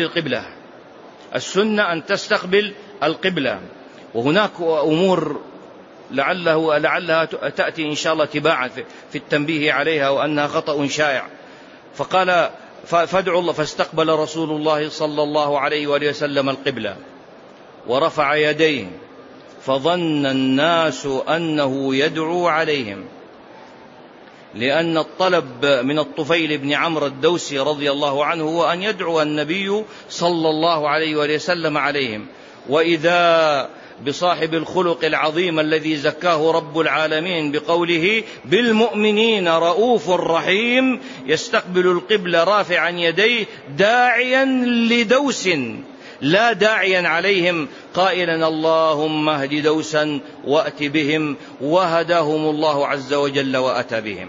تستقبل القبلة. وهناك أمور لعلها تأتي إن شاء الله تباعا في التنبيه عليها وأنها خطأ شائع. فقال: فادعوا الله. فاستقبل رسول الله صلى الله عليه وآله وسلم القبلة ورفع يديه، فظن الناس أنه يدعو عليهم، لأن الطلب من الطفيل بن عمرو الدوسي رضي الله عنه هو أن يدعو النبي صلى الله عليه وآله وسلم عليهم. وإذا بصاحب الخلق العظيم الذي زكاه رب العالمين بقوله: بالمؤمنين رؤوف رحيم، يستقبل القبلة رافعا يديه داعيا لدوس لا داعيا عليهم، قائلا: اللهم اهد دوسا وأت بهم، وهداهم الله عز وجل وأتى بهم.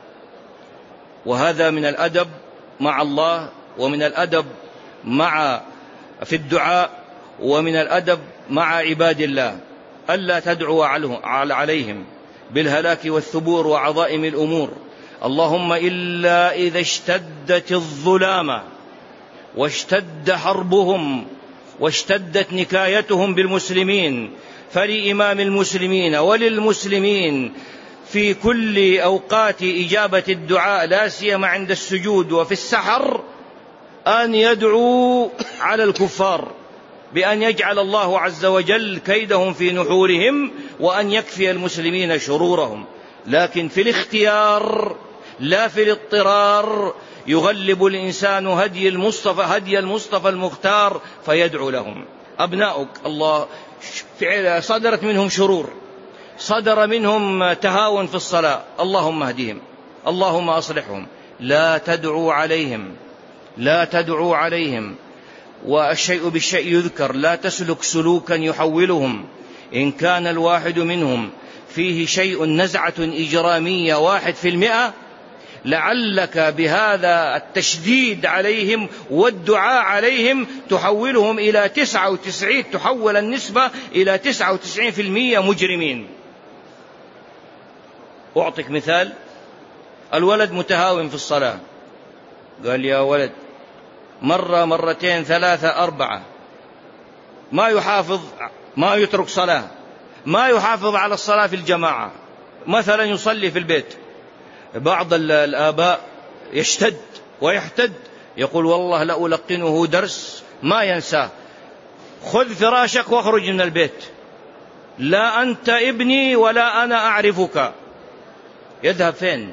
وهذا من الأدب مع الله، ومن الأدب في الدعاء، ومن الأدب مع عباد الله، ألا تدعو عليهم بالهلاك والثبور وعظائم الأمور. اللهم إلا إذا اشتدت الظلامة واشتد حربهم واشتدت نكايتهم بالمسلمين، فلإمام المسلمين وللمسلمين في كل أوقات إجابة الدعاء، لا سيما عند السجود وفي السحر، أن يدعو على الكفار بأن يجعل الله عز وجل كيدهم في نحورهم، وأن يكفي المسلمين شرورهم. لكن في الاختيار لا في الاضطرار يغلب الإنسان هدي المصطفى المختار فيدعو لهم. أبناؤك الله صدرت منهم شرور، صدر منهم تهاون في الصلاة، اللهم اهدهم، اللهم أصلحهم. لا تدعوا عليهم. والشيء بالشيء يذكر. لا تسلك سلوكا يحولهم. إن كان الواحد منهم فيه شيء نزعة إجرامية 1%، لعلك بهذا التشديد عليهم والدعاء عليهم تحولهم إلى 99، تحول النسبة إلى 99% مجرمين. أعطيك مثال: الولد متهاون في الصلاة، قال: يا ولد، مرة مرتين ثلاثة أربعة، ما يحافظ، ما يترك صلاة، ما يحافظ على الصلاة في الجماعة، مثلا يصلي في البيت. بعض الآباء يشتد ويحتد، يقول: والله لألقنه درس ما ينساه، خذ فراشك واخرج من البيت، لا أنت ابني ولا أنا أعرفك. يذهب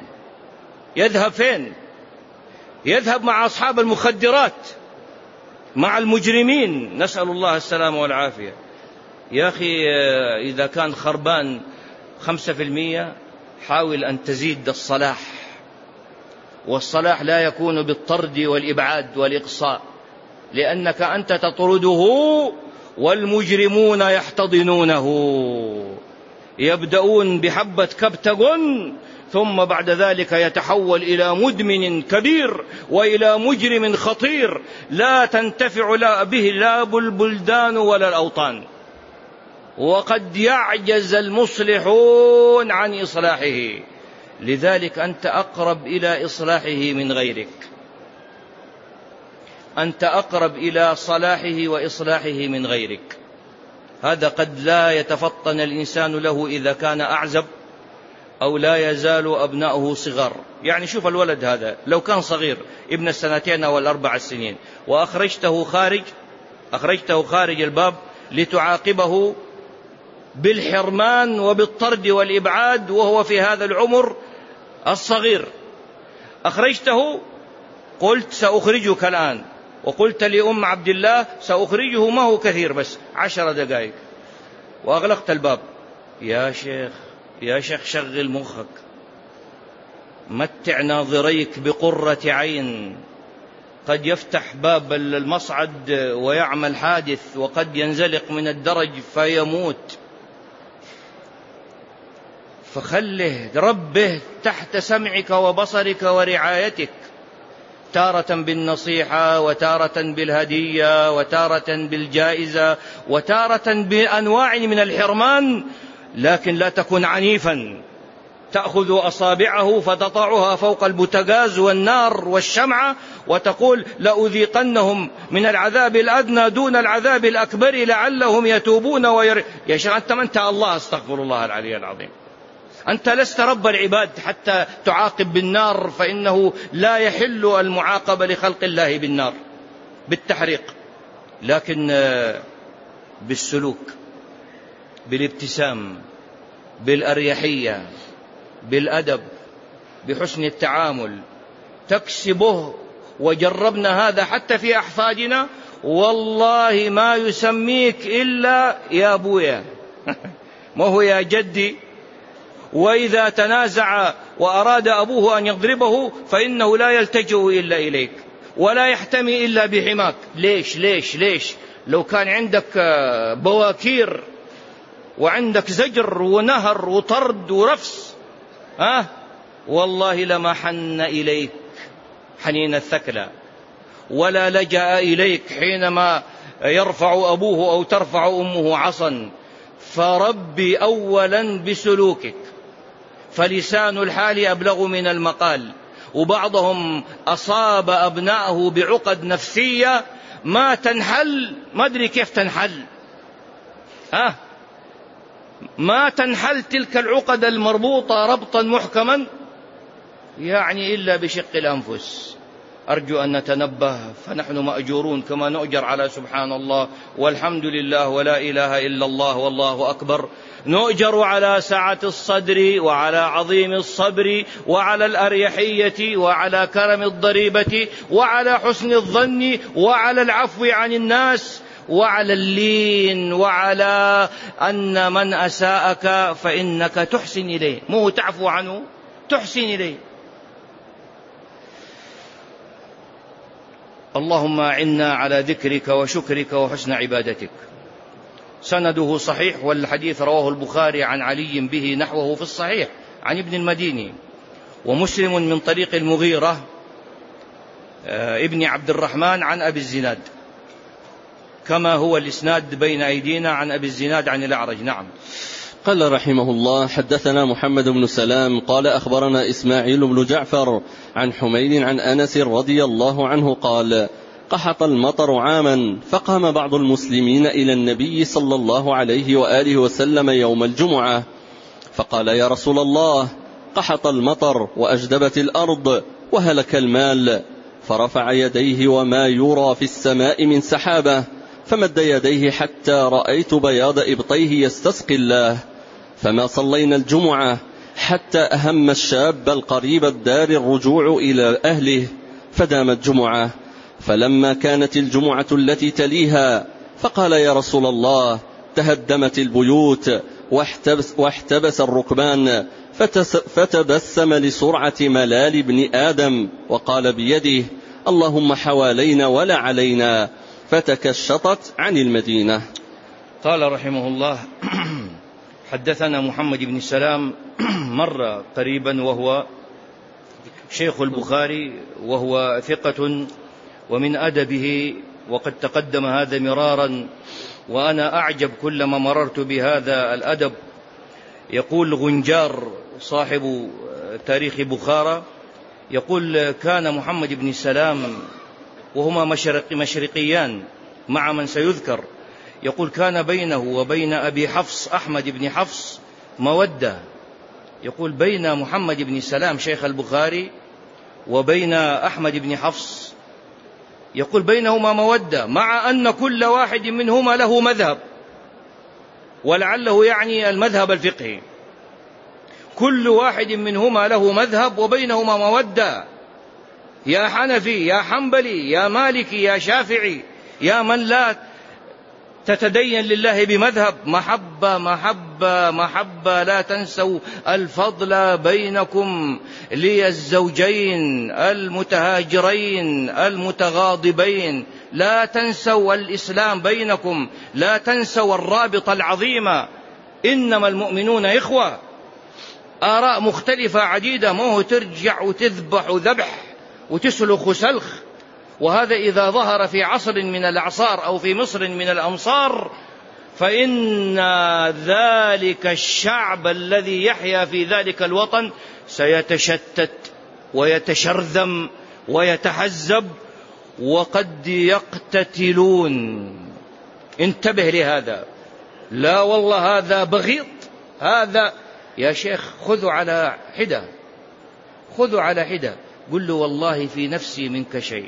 فين؟ يذهب مع أصحاب المخدرات، مع المجرمين، نسأل الله السلامة والعافية. يا أخي، إذا كان خربان 5%، حاول أن تزيد الصلاح. والصلاح لا يكون بالطرد والإبعاد والإقصاء، لأنك أنت تطرده والمجرمون يحتضنونه. يبدأون بحبة كبتغن، ثم بعد ذلك يتحول إلى مدمن كبير وإلى مجرم خطير لا تنتفع به لا البلدان ولا الأوطان. وقد يعجز المصلحون عن إصلاحه، لذلك أنت أقرب إلى إصلاحه من غيرك، أنت أقرب إلى صلاحه وإصلاحه من غيرك. هذا قد لا يتفطن الإنسان له إذا كان أعزب، أو لا يزال أبناؤه صغار. يعني شوف الولد هذا لو كان صغير ابن 2 أو 4 سنين وأخرجته خارج الباب لتعاقبه بالحرمان وبالطرد والإبعاد وهو في هذا العمر الصغير، أخرجته، قلت سأخرجك الآن، وقلت لأم عبد الله سأخرجه، ما هو كثير بس 10 دقائق، وأغلقت الباب. يا شيخ شغل مخك، متع ناظريك بقرة عين، قد يفتح باب المصعد ويعمل حادث، وقد ينزلق من الدرج فيموت. فخله ربه تحت سمعك وبصرك ورعايتك، تارة بالنصيحة، وتارة بالهدية، وتارة بالجائزة، وتارة بأنواع من الحرمان، لكن لا تكن عنيفا تأخذ أصابعه فتضعها فوق البوتاغاز والنار والشمعة وتقول لأذيقنهم من العذاب الأدنى دون العذاب الأكبر لعلهم يتوبون يا شيخ أنت الله، استغفر الله العلي العظيم، أنت لست رب العباد حتى تعاقب بالنار، فإنه لا يحل المعاقبة لخلق الله بالنار بالتحريق، لكن بالسلوك، بالابتسام، بالأريحية، بالأدب، بحسن التعامل تكسبه. وجربنا هذا حتى في أحفادنا، والله ما يسميك إلا يا أبويا ما هو يا جدي. وإذا تنازع وأراد أبوه أن يضربه فإنه لا يلتجئ إلا إليك ولا يحتمي إلا بحماك. ليش لو كان عندك بواكير وعندك زجر ونهر وطرد ورفس والله لما حن إليك حنين الثكلى، ولا لجأ إليك حينما يرفع أبوه أو ترفع أمه عصا. فربي أولا بسلوكك، فلسان الحال أبلغ من المقال. وبعضهم أصاب أبناءه بعقد نفسية ما تنحل، ما أدري كيف تنحل، ما تنحل تلك العقد المربوطة ربطا محكما يعني إلا بشق الأنفس. أرجو أن نتنبه، فنحن مأجورون كما نؤجر على سبحان الله والحمد لله ولا إله إلا الله والله أكبر، نؤجر على سعة الصدر وعلى عظيم الصبر وعلى الأريحية وعلى كرم الضريبة وعلى حسن الظن وعلى العفو عن الناس وعلى اللين، وعلى أن من أساءك فإنك تحسن إليه، مو تعفو عنه، تحسن إليه. اللهم أعنا على ذكرك وشكرك وحسن عبادتك. سنده صحيح، والحديث رواه البخاري عن علي به نحوه في الصحيح عن ابن المديني، ومسلم من طريق المغيرة ابن عبد الرحمن عن أبي الزناد، كما هو الإسناد بين أيدينا عن أبي الزناد عن الأعرج. نعم. قال رحمه الله: حدثنا محمد بن سلام قال أخبرنا إسماعيل بن جعفر عن حميد عن أنس رضي الله عنه قال: قحط المطر عاما، فقام بعض المسلمين إلى النبي صلى الله عليه وآله وسلم يوم الجمعة فقال: يا رسول الله، قحط المطر وأجدبت الأرض وهلك المال. فرفع يديه وما يرى في السماء من سحابة، فمد يديه حتى رأيت بياض إبطيه يستسقي الله. فما صلينا الجمعة حتى أهم الشاب القريب الدار الرجوع إلى أهله، فدامت جمعة. فلما كانت الجمعة التي تليها فقال: يا رسول الله، تهدمت البيوت واحتبس الركبان. فتبسم لسرعة ملال ابن آدم وقال بيده: اللهم حوالينا ولا علينا، فتكشطت عن المدينة. قال رحمه الله: حدثنا محمد بن سلام مر قريبا، وهو شيخ البخاري، وهو ثقة ومن أدبه، وقد تقدم هذا مرارا، وأنا أعجب كلما مررت بهذا الأدب. يقول غنجار صاحب تاريخ بخارى، يقول: كان محمد بن سلام، وهما مشرقيان مع من سيذكر، يقول: كان بينه وبين أبي حفص أحمد بن حفص مودة، يقول بين محمد بن سلام شيخ البخاري وبين أحمد بن حفص، يقول بينهما مودة، مع أن كل واحد منهما له مذهب، ولعله يعني المذهب الفقهي، كل واحد منهما له مذهب وبينهما مودة، يا حنفي يا حنبلي يا مالكي يا شافعي يا من لا تتدين لله بمذهب، محبة محبة محبة، لا تنسوا الفضل بينكم للزوجين المتهاجرين المتغاضبين، لا تنسوا الإسلام بينكم، لا تنسوا الرابط العظيمة، إنما المؤمنون إخوة. آراء مختلفة عديدة، ما هو ترجع وتذبح ذبح وتسلخ سلخ، وهذا إذا ظهر في عصر من الأعصار أو في مصر من الأمصار، فإن ذلك الشعب الذي يحيا في ذلك الوطن سيتشتت ويتشرذم ويتحزب وقد يقتتلون. انتبه لهذا، لا والله هذا بغيض، هذا يا شيخ خذوا على حدة، خذوا على حدة، قل له والله في نفسي منك شيء،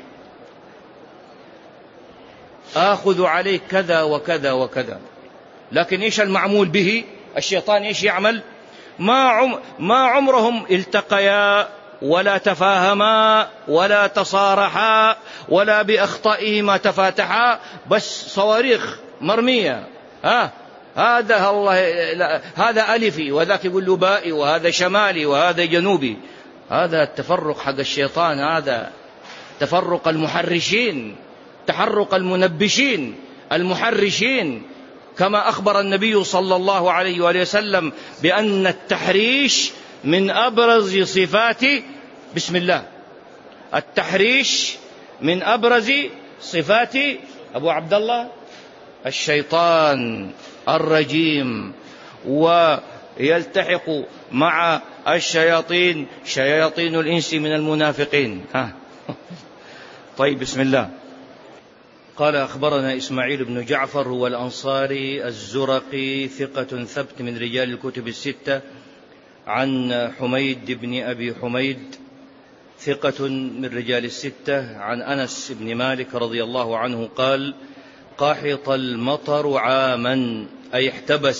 آخذ عليك كذا وكذا وكذا، لكن إيش المعمول به؟ الشيطان إيش يعمل؟ ما عمرهم التقيا ولا تفاهما ولا تصارحا ولا بأخطائهما تفاتحا، بس صواريخ مرمية، هذا الله، هذا ألفي وذاك يقول له بائي وهذا شمالي وهذا جنوبي. هذا التفرق حق الشيطان، هذا تفرق المحرشين، تحرق المنبشين المحرشين، كما أخبر النبي صلى الله عليه وآله وسلم بأن التحريش من أبرز صفات، بسم الله، التحريش من أبرز صفات أبو عبد الله الشيطان الرجيم، ويلتحق مع الشياطين شياطين الإنس من المنافقين. طيب بسم الله. قال أخبرنا إسماعيل بن جعفر هو الأنصاري الزرقي ثقة ثبت من رجال الكتب الستة، عن حميد بن أبي حميد ثقة من رجال الستة، عن أنس بن مالك رضي الله عنه قال قحط المطر عاما، أي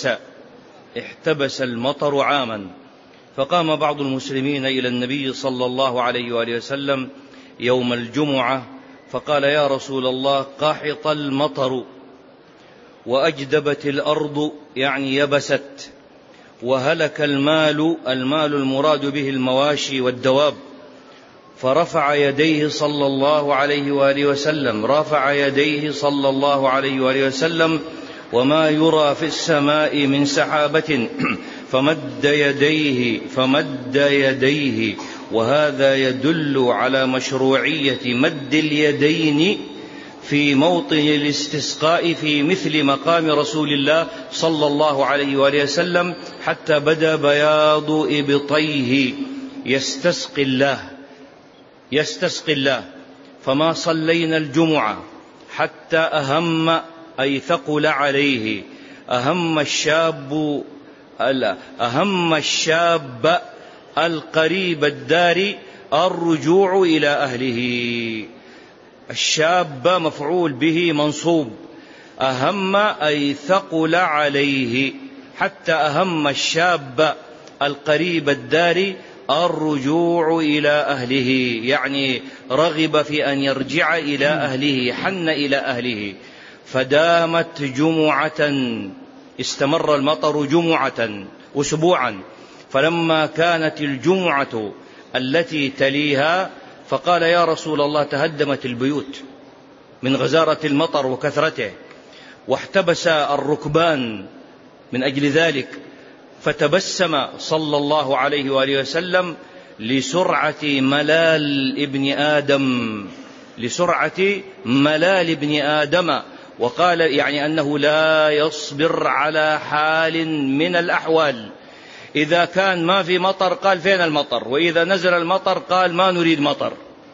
احتبس المطر عاما، فقام بعض المسلمين إلى النبي صلى الله عليه وآله وسلم يوم الجمعة فقال يا رسول الله قحط المطر وأجدبت الأرض، يعني يبست، وهلك المال المراد به المواشي والدواب، فرفع يديه صلى الله عليه وآله وسلم وما يرى في السماء من سحابة، فمد يديه، وهذا يدل على مشروعية مد اليدين في موطن الاستسقاء في مثل مقام رسول الله صلى الله عليه وآله وسلم، حتى بدا بياض إبطيه يستسقي الله. فما صلينا الجمعة حتى أهم، أي ثقل عليه، أهم الشاب القريب الدار الرجوع إلى أهله. الشاب مفعول به منصوب، أهم أي ثقل عليه، حتى أهم الشاب القريب الدار الرجوع إلى أهله، يعني رغب في أن يرجع إلى أهله، حن إلى أهله. فدامت جمعة، استمر المطر جمعة أسبوعا، فلما كانت الجمعة التي تليها فقال يا رسول الله تهدمت البيوت من غزارة المطر وكثرته، واحتبس الركبان من أجل ذلك، فتبسم صلى الله عليه وآله وسلم لسرعة ملال ابن آدم، وقال يعني أنه لا يصبر على حال من الأحوال. إذا كان ما في مطر قال فين المطر، وإذا نزل المطر قال ما نريد مطر.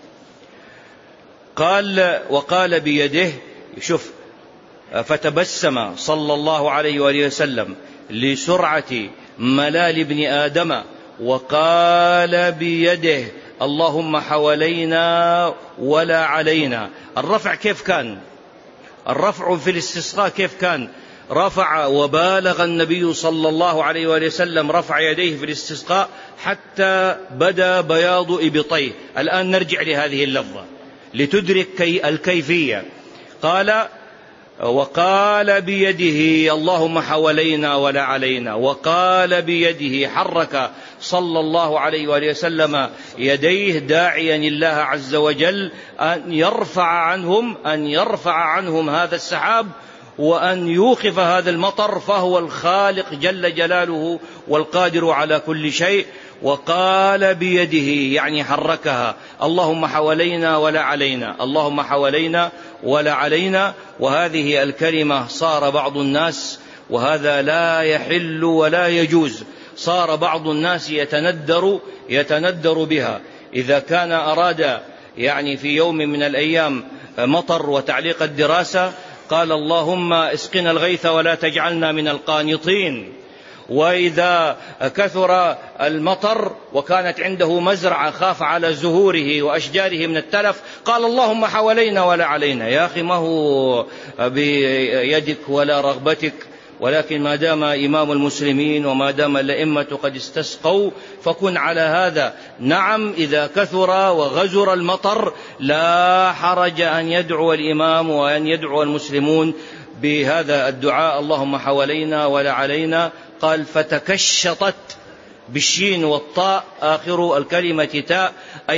وقال بيده، شوف، فتبسم صلى الله عليه وآله وسلم لسرعة ملال ابن آدم، وقال بيده اللهم حوالينا ولا علينا. الرفع كيف كان؟ الرفع في الاستسقاء كيف كان؟ رفع وبالغ النبي صلى الله عليه وآله وسلم رفع يديه في الاستسقاء حتى بدا بياض إبطيه. الآن نرجع لهذه اللفظة لتدرك الكيفية. قال وقال بيده اللهم حوالينا ولا علينا، وقال بيده، حرك صلى الله عليه وآله وسلم يديه داعيا الله عز وجل أن يرفع عنهم هذا السحاب وأن يوقف هذا المطر، فهو الخالق جل جلاله والقادر على كل شيء. وقال بيده يعني حركها اللهم حوالينا ولا علينا، اللهم حوالينا ولا علينا. وهذه الكلمة صار بعض الناس، وهذا لا يحل ولا يجوز، صار بعض الناس يتندر بها. إذا كان أراد يعني في يوم من الأيام مطر وتعليق الدراسة قال اللهم اسقنا الغيث ولا تجعلنا من القانطين. وإذا كثر المطر وكانت عنده مزرعة خاف على زهوره وأشجاره من التلف قال اللهم حوالينا ولا علينا. يا أخي ما هو بيدك ولا رغبتك، ولكن ما دام إمام المسلمين وما دام الأئمة قد استسقوا فكن على هذا. نعم إذا كثر وغزر المطر لا حرج أن يدعو الإمام وأن يدعو المسلمون بهذا الدعاء اللهم حوالينا ولا علينا. قال فتكشطت بالشين والطاء آخر الكلمة تاء، أي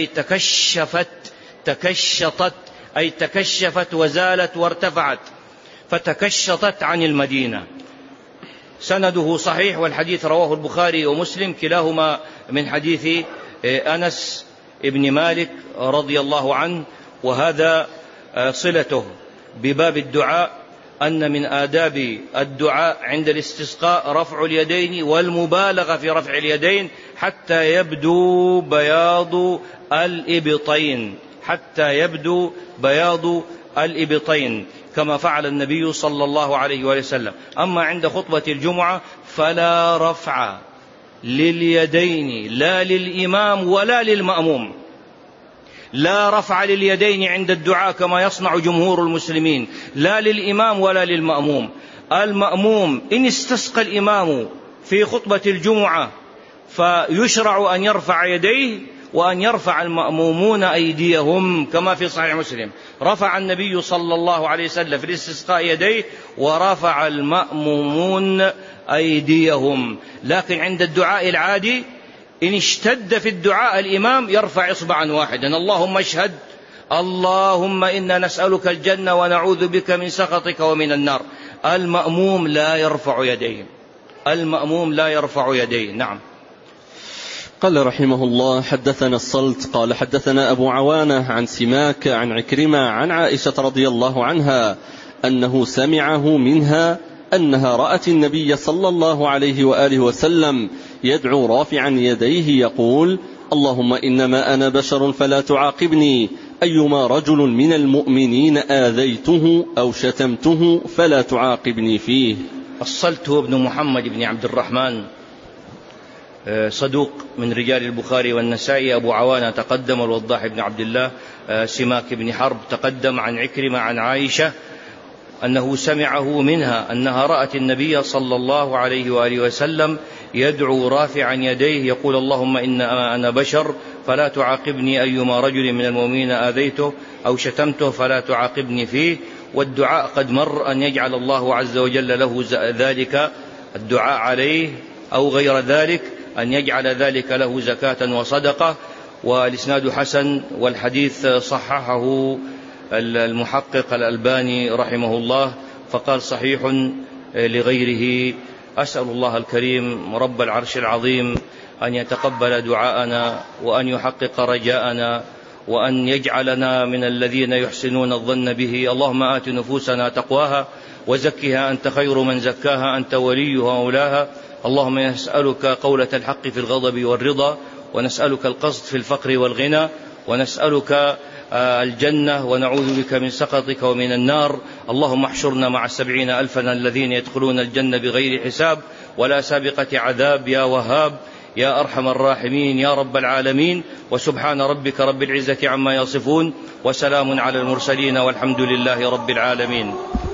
تكشطت أي تكشفت وزالت وارتفعت، فتكشطت عن المدينة. سنده صحيح، والحديث رواه البخاري ومسلم كلاهما من حديث أنس ابن مالك رضي الله عنه. وهذا صلته بباب الدعاء أن من آداب الدعاء عند الاستسقاء رفع اليدين والمبالغة في رفع اليدين حتى يبدو بياض الإبطين كما فعل النبي صلى الله عليه وسلم. أما عند خطبة الجمعة فلا رفع لليدين لا للإمام ولا للمأموم، لا رفع لليدين عند الدعاء كما يصنع جمهور المسلمين، لا للإمام ولا للمأموم. المأموم إن استسقى الإمام في خطبة الجمعة فيشرع أن يرفع يديه، وأن يرفع المأمومون أيديهم كما في صحيح مسلم. رفع النبي صلى الله عليه وسلم في الاستسقاء يديه ورفع المأمومون أيديهم. لكن عند الدعاء العادي إن اشتد في الدعاء الإمام يرفع إصبعا واحدا، اللهم اشهد، اللهم إنا نسألك الجنة ونعوذ بك من سخطك ومن النار. المأموم لا يرفع يديه. نعم. قال رحمه الله حدثنا الصلت قال حدثنا أبو عوانة عن سماك عن عكرمة عن عائشة رضي الله عنها أنه سمعه منها أنها رأت النبي صلى الله عليه وآله وسلم يدعو رافعا يديه يقول اللهم إنما أنا بشر فلا تعاقبني، أيما رجل من المؤمنين آذيته أو شتمته فلا تعاقبني فيه. الصلت هو ابن محمد بن عبد الرحمن، صدوق من رجال البخاري والنسائي. أبو عوانة تقدم، الوضاح بن عبد الله. سماك بن حرب تقدم عن عكرمة عن عائشة أنه سمعه منها أنها رأت النبي صلى الله عليه وآله وسلم يدعو رافعا يديه يقول اللهم إنما أنا بشر فلا تعاقبني، أيما رجل من المؤمنين آذيته أو شتمته فلا تعاقبني فيه. والدعاء قد مر أن يجعل الله عز وجل له ذلك الدعاء عليه أو غير ذلك، أن يجعل ذلك له زكاة وصدقة. والإسناد حسن، والحديث صححه المحقق الألباني رحمه الله فقال صحيح لغيره. أسأل الله الكريم رب العرش العظيم أن يتقبل دعاءنا وأن يحقق رجاءنا وأن يجعلنا من الذين يحسنون الظن به. اللهم آت نفوسنا تقواها وزكها أنت خير من زكاها، أنت وليها ومولاها. اللهم نسألك قولة الحق في الغضب والرضا، ونسألك القصد في الفقر والغنى، ونسألك الجنة، ونعوذ بك من سخطك ومن النار. اللهم احشرنا مع 70,000 الذين يدخلون الجنة بغير حساب ولا سابقة عذاب يا وهاب يا أرحم الراحمين يا رب العالمين. وسبحان ربك رب العزة عما يصفون، وسلام على المرسلين، والحمد لله رب العالمين.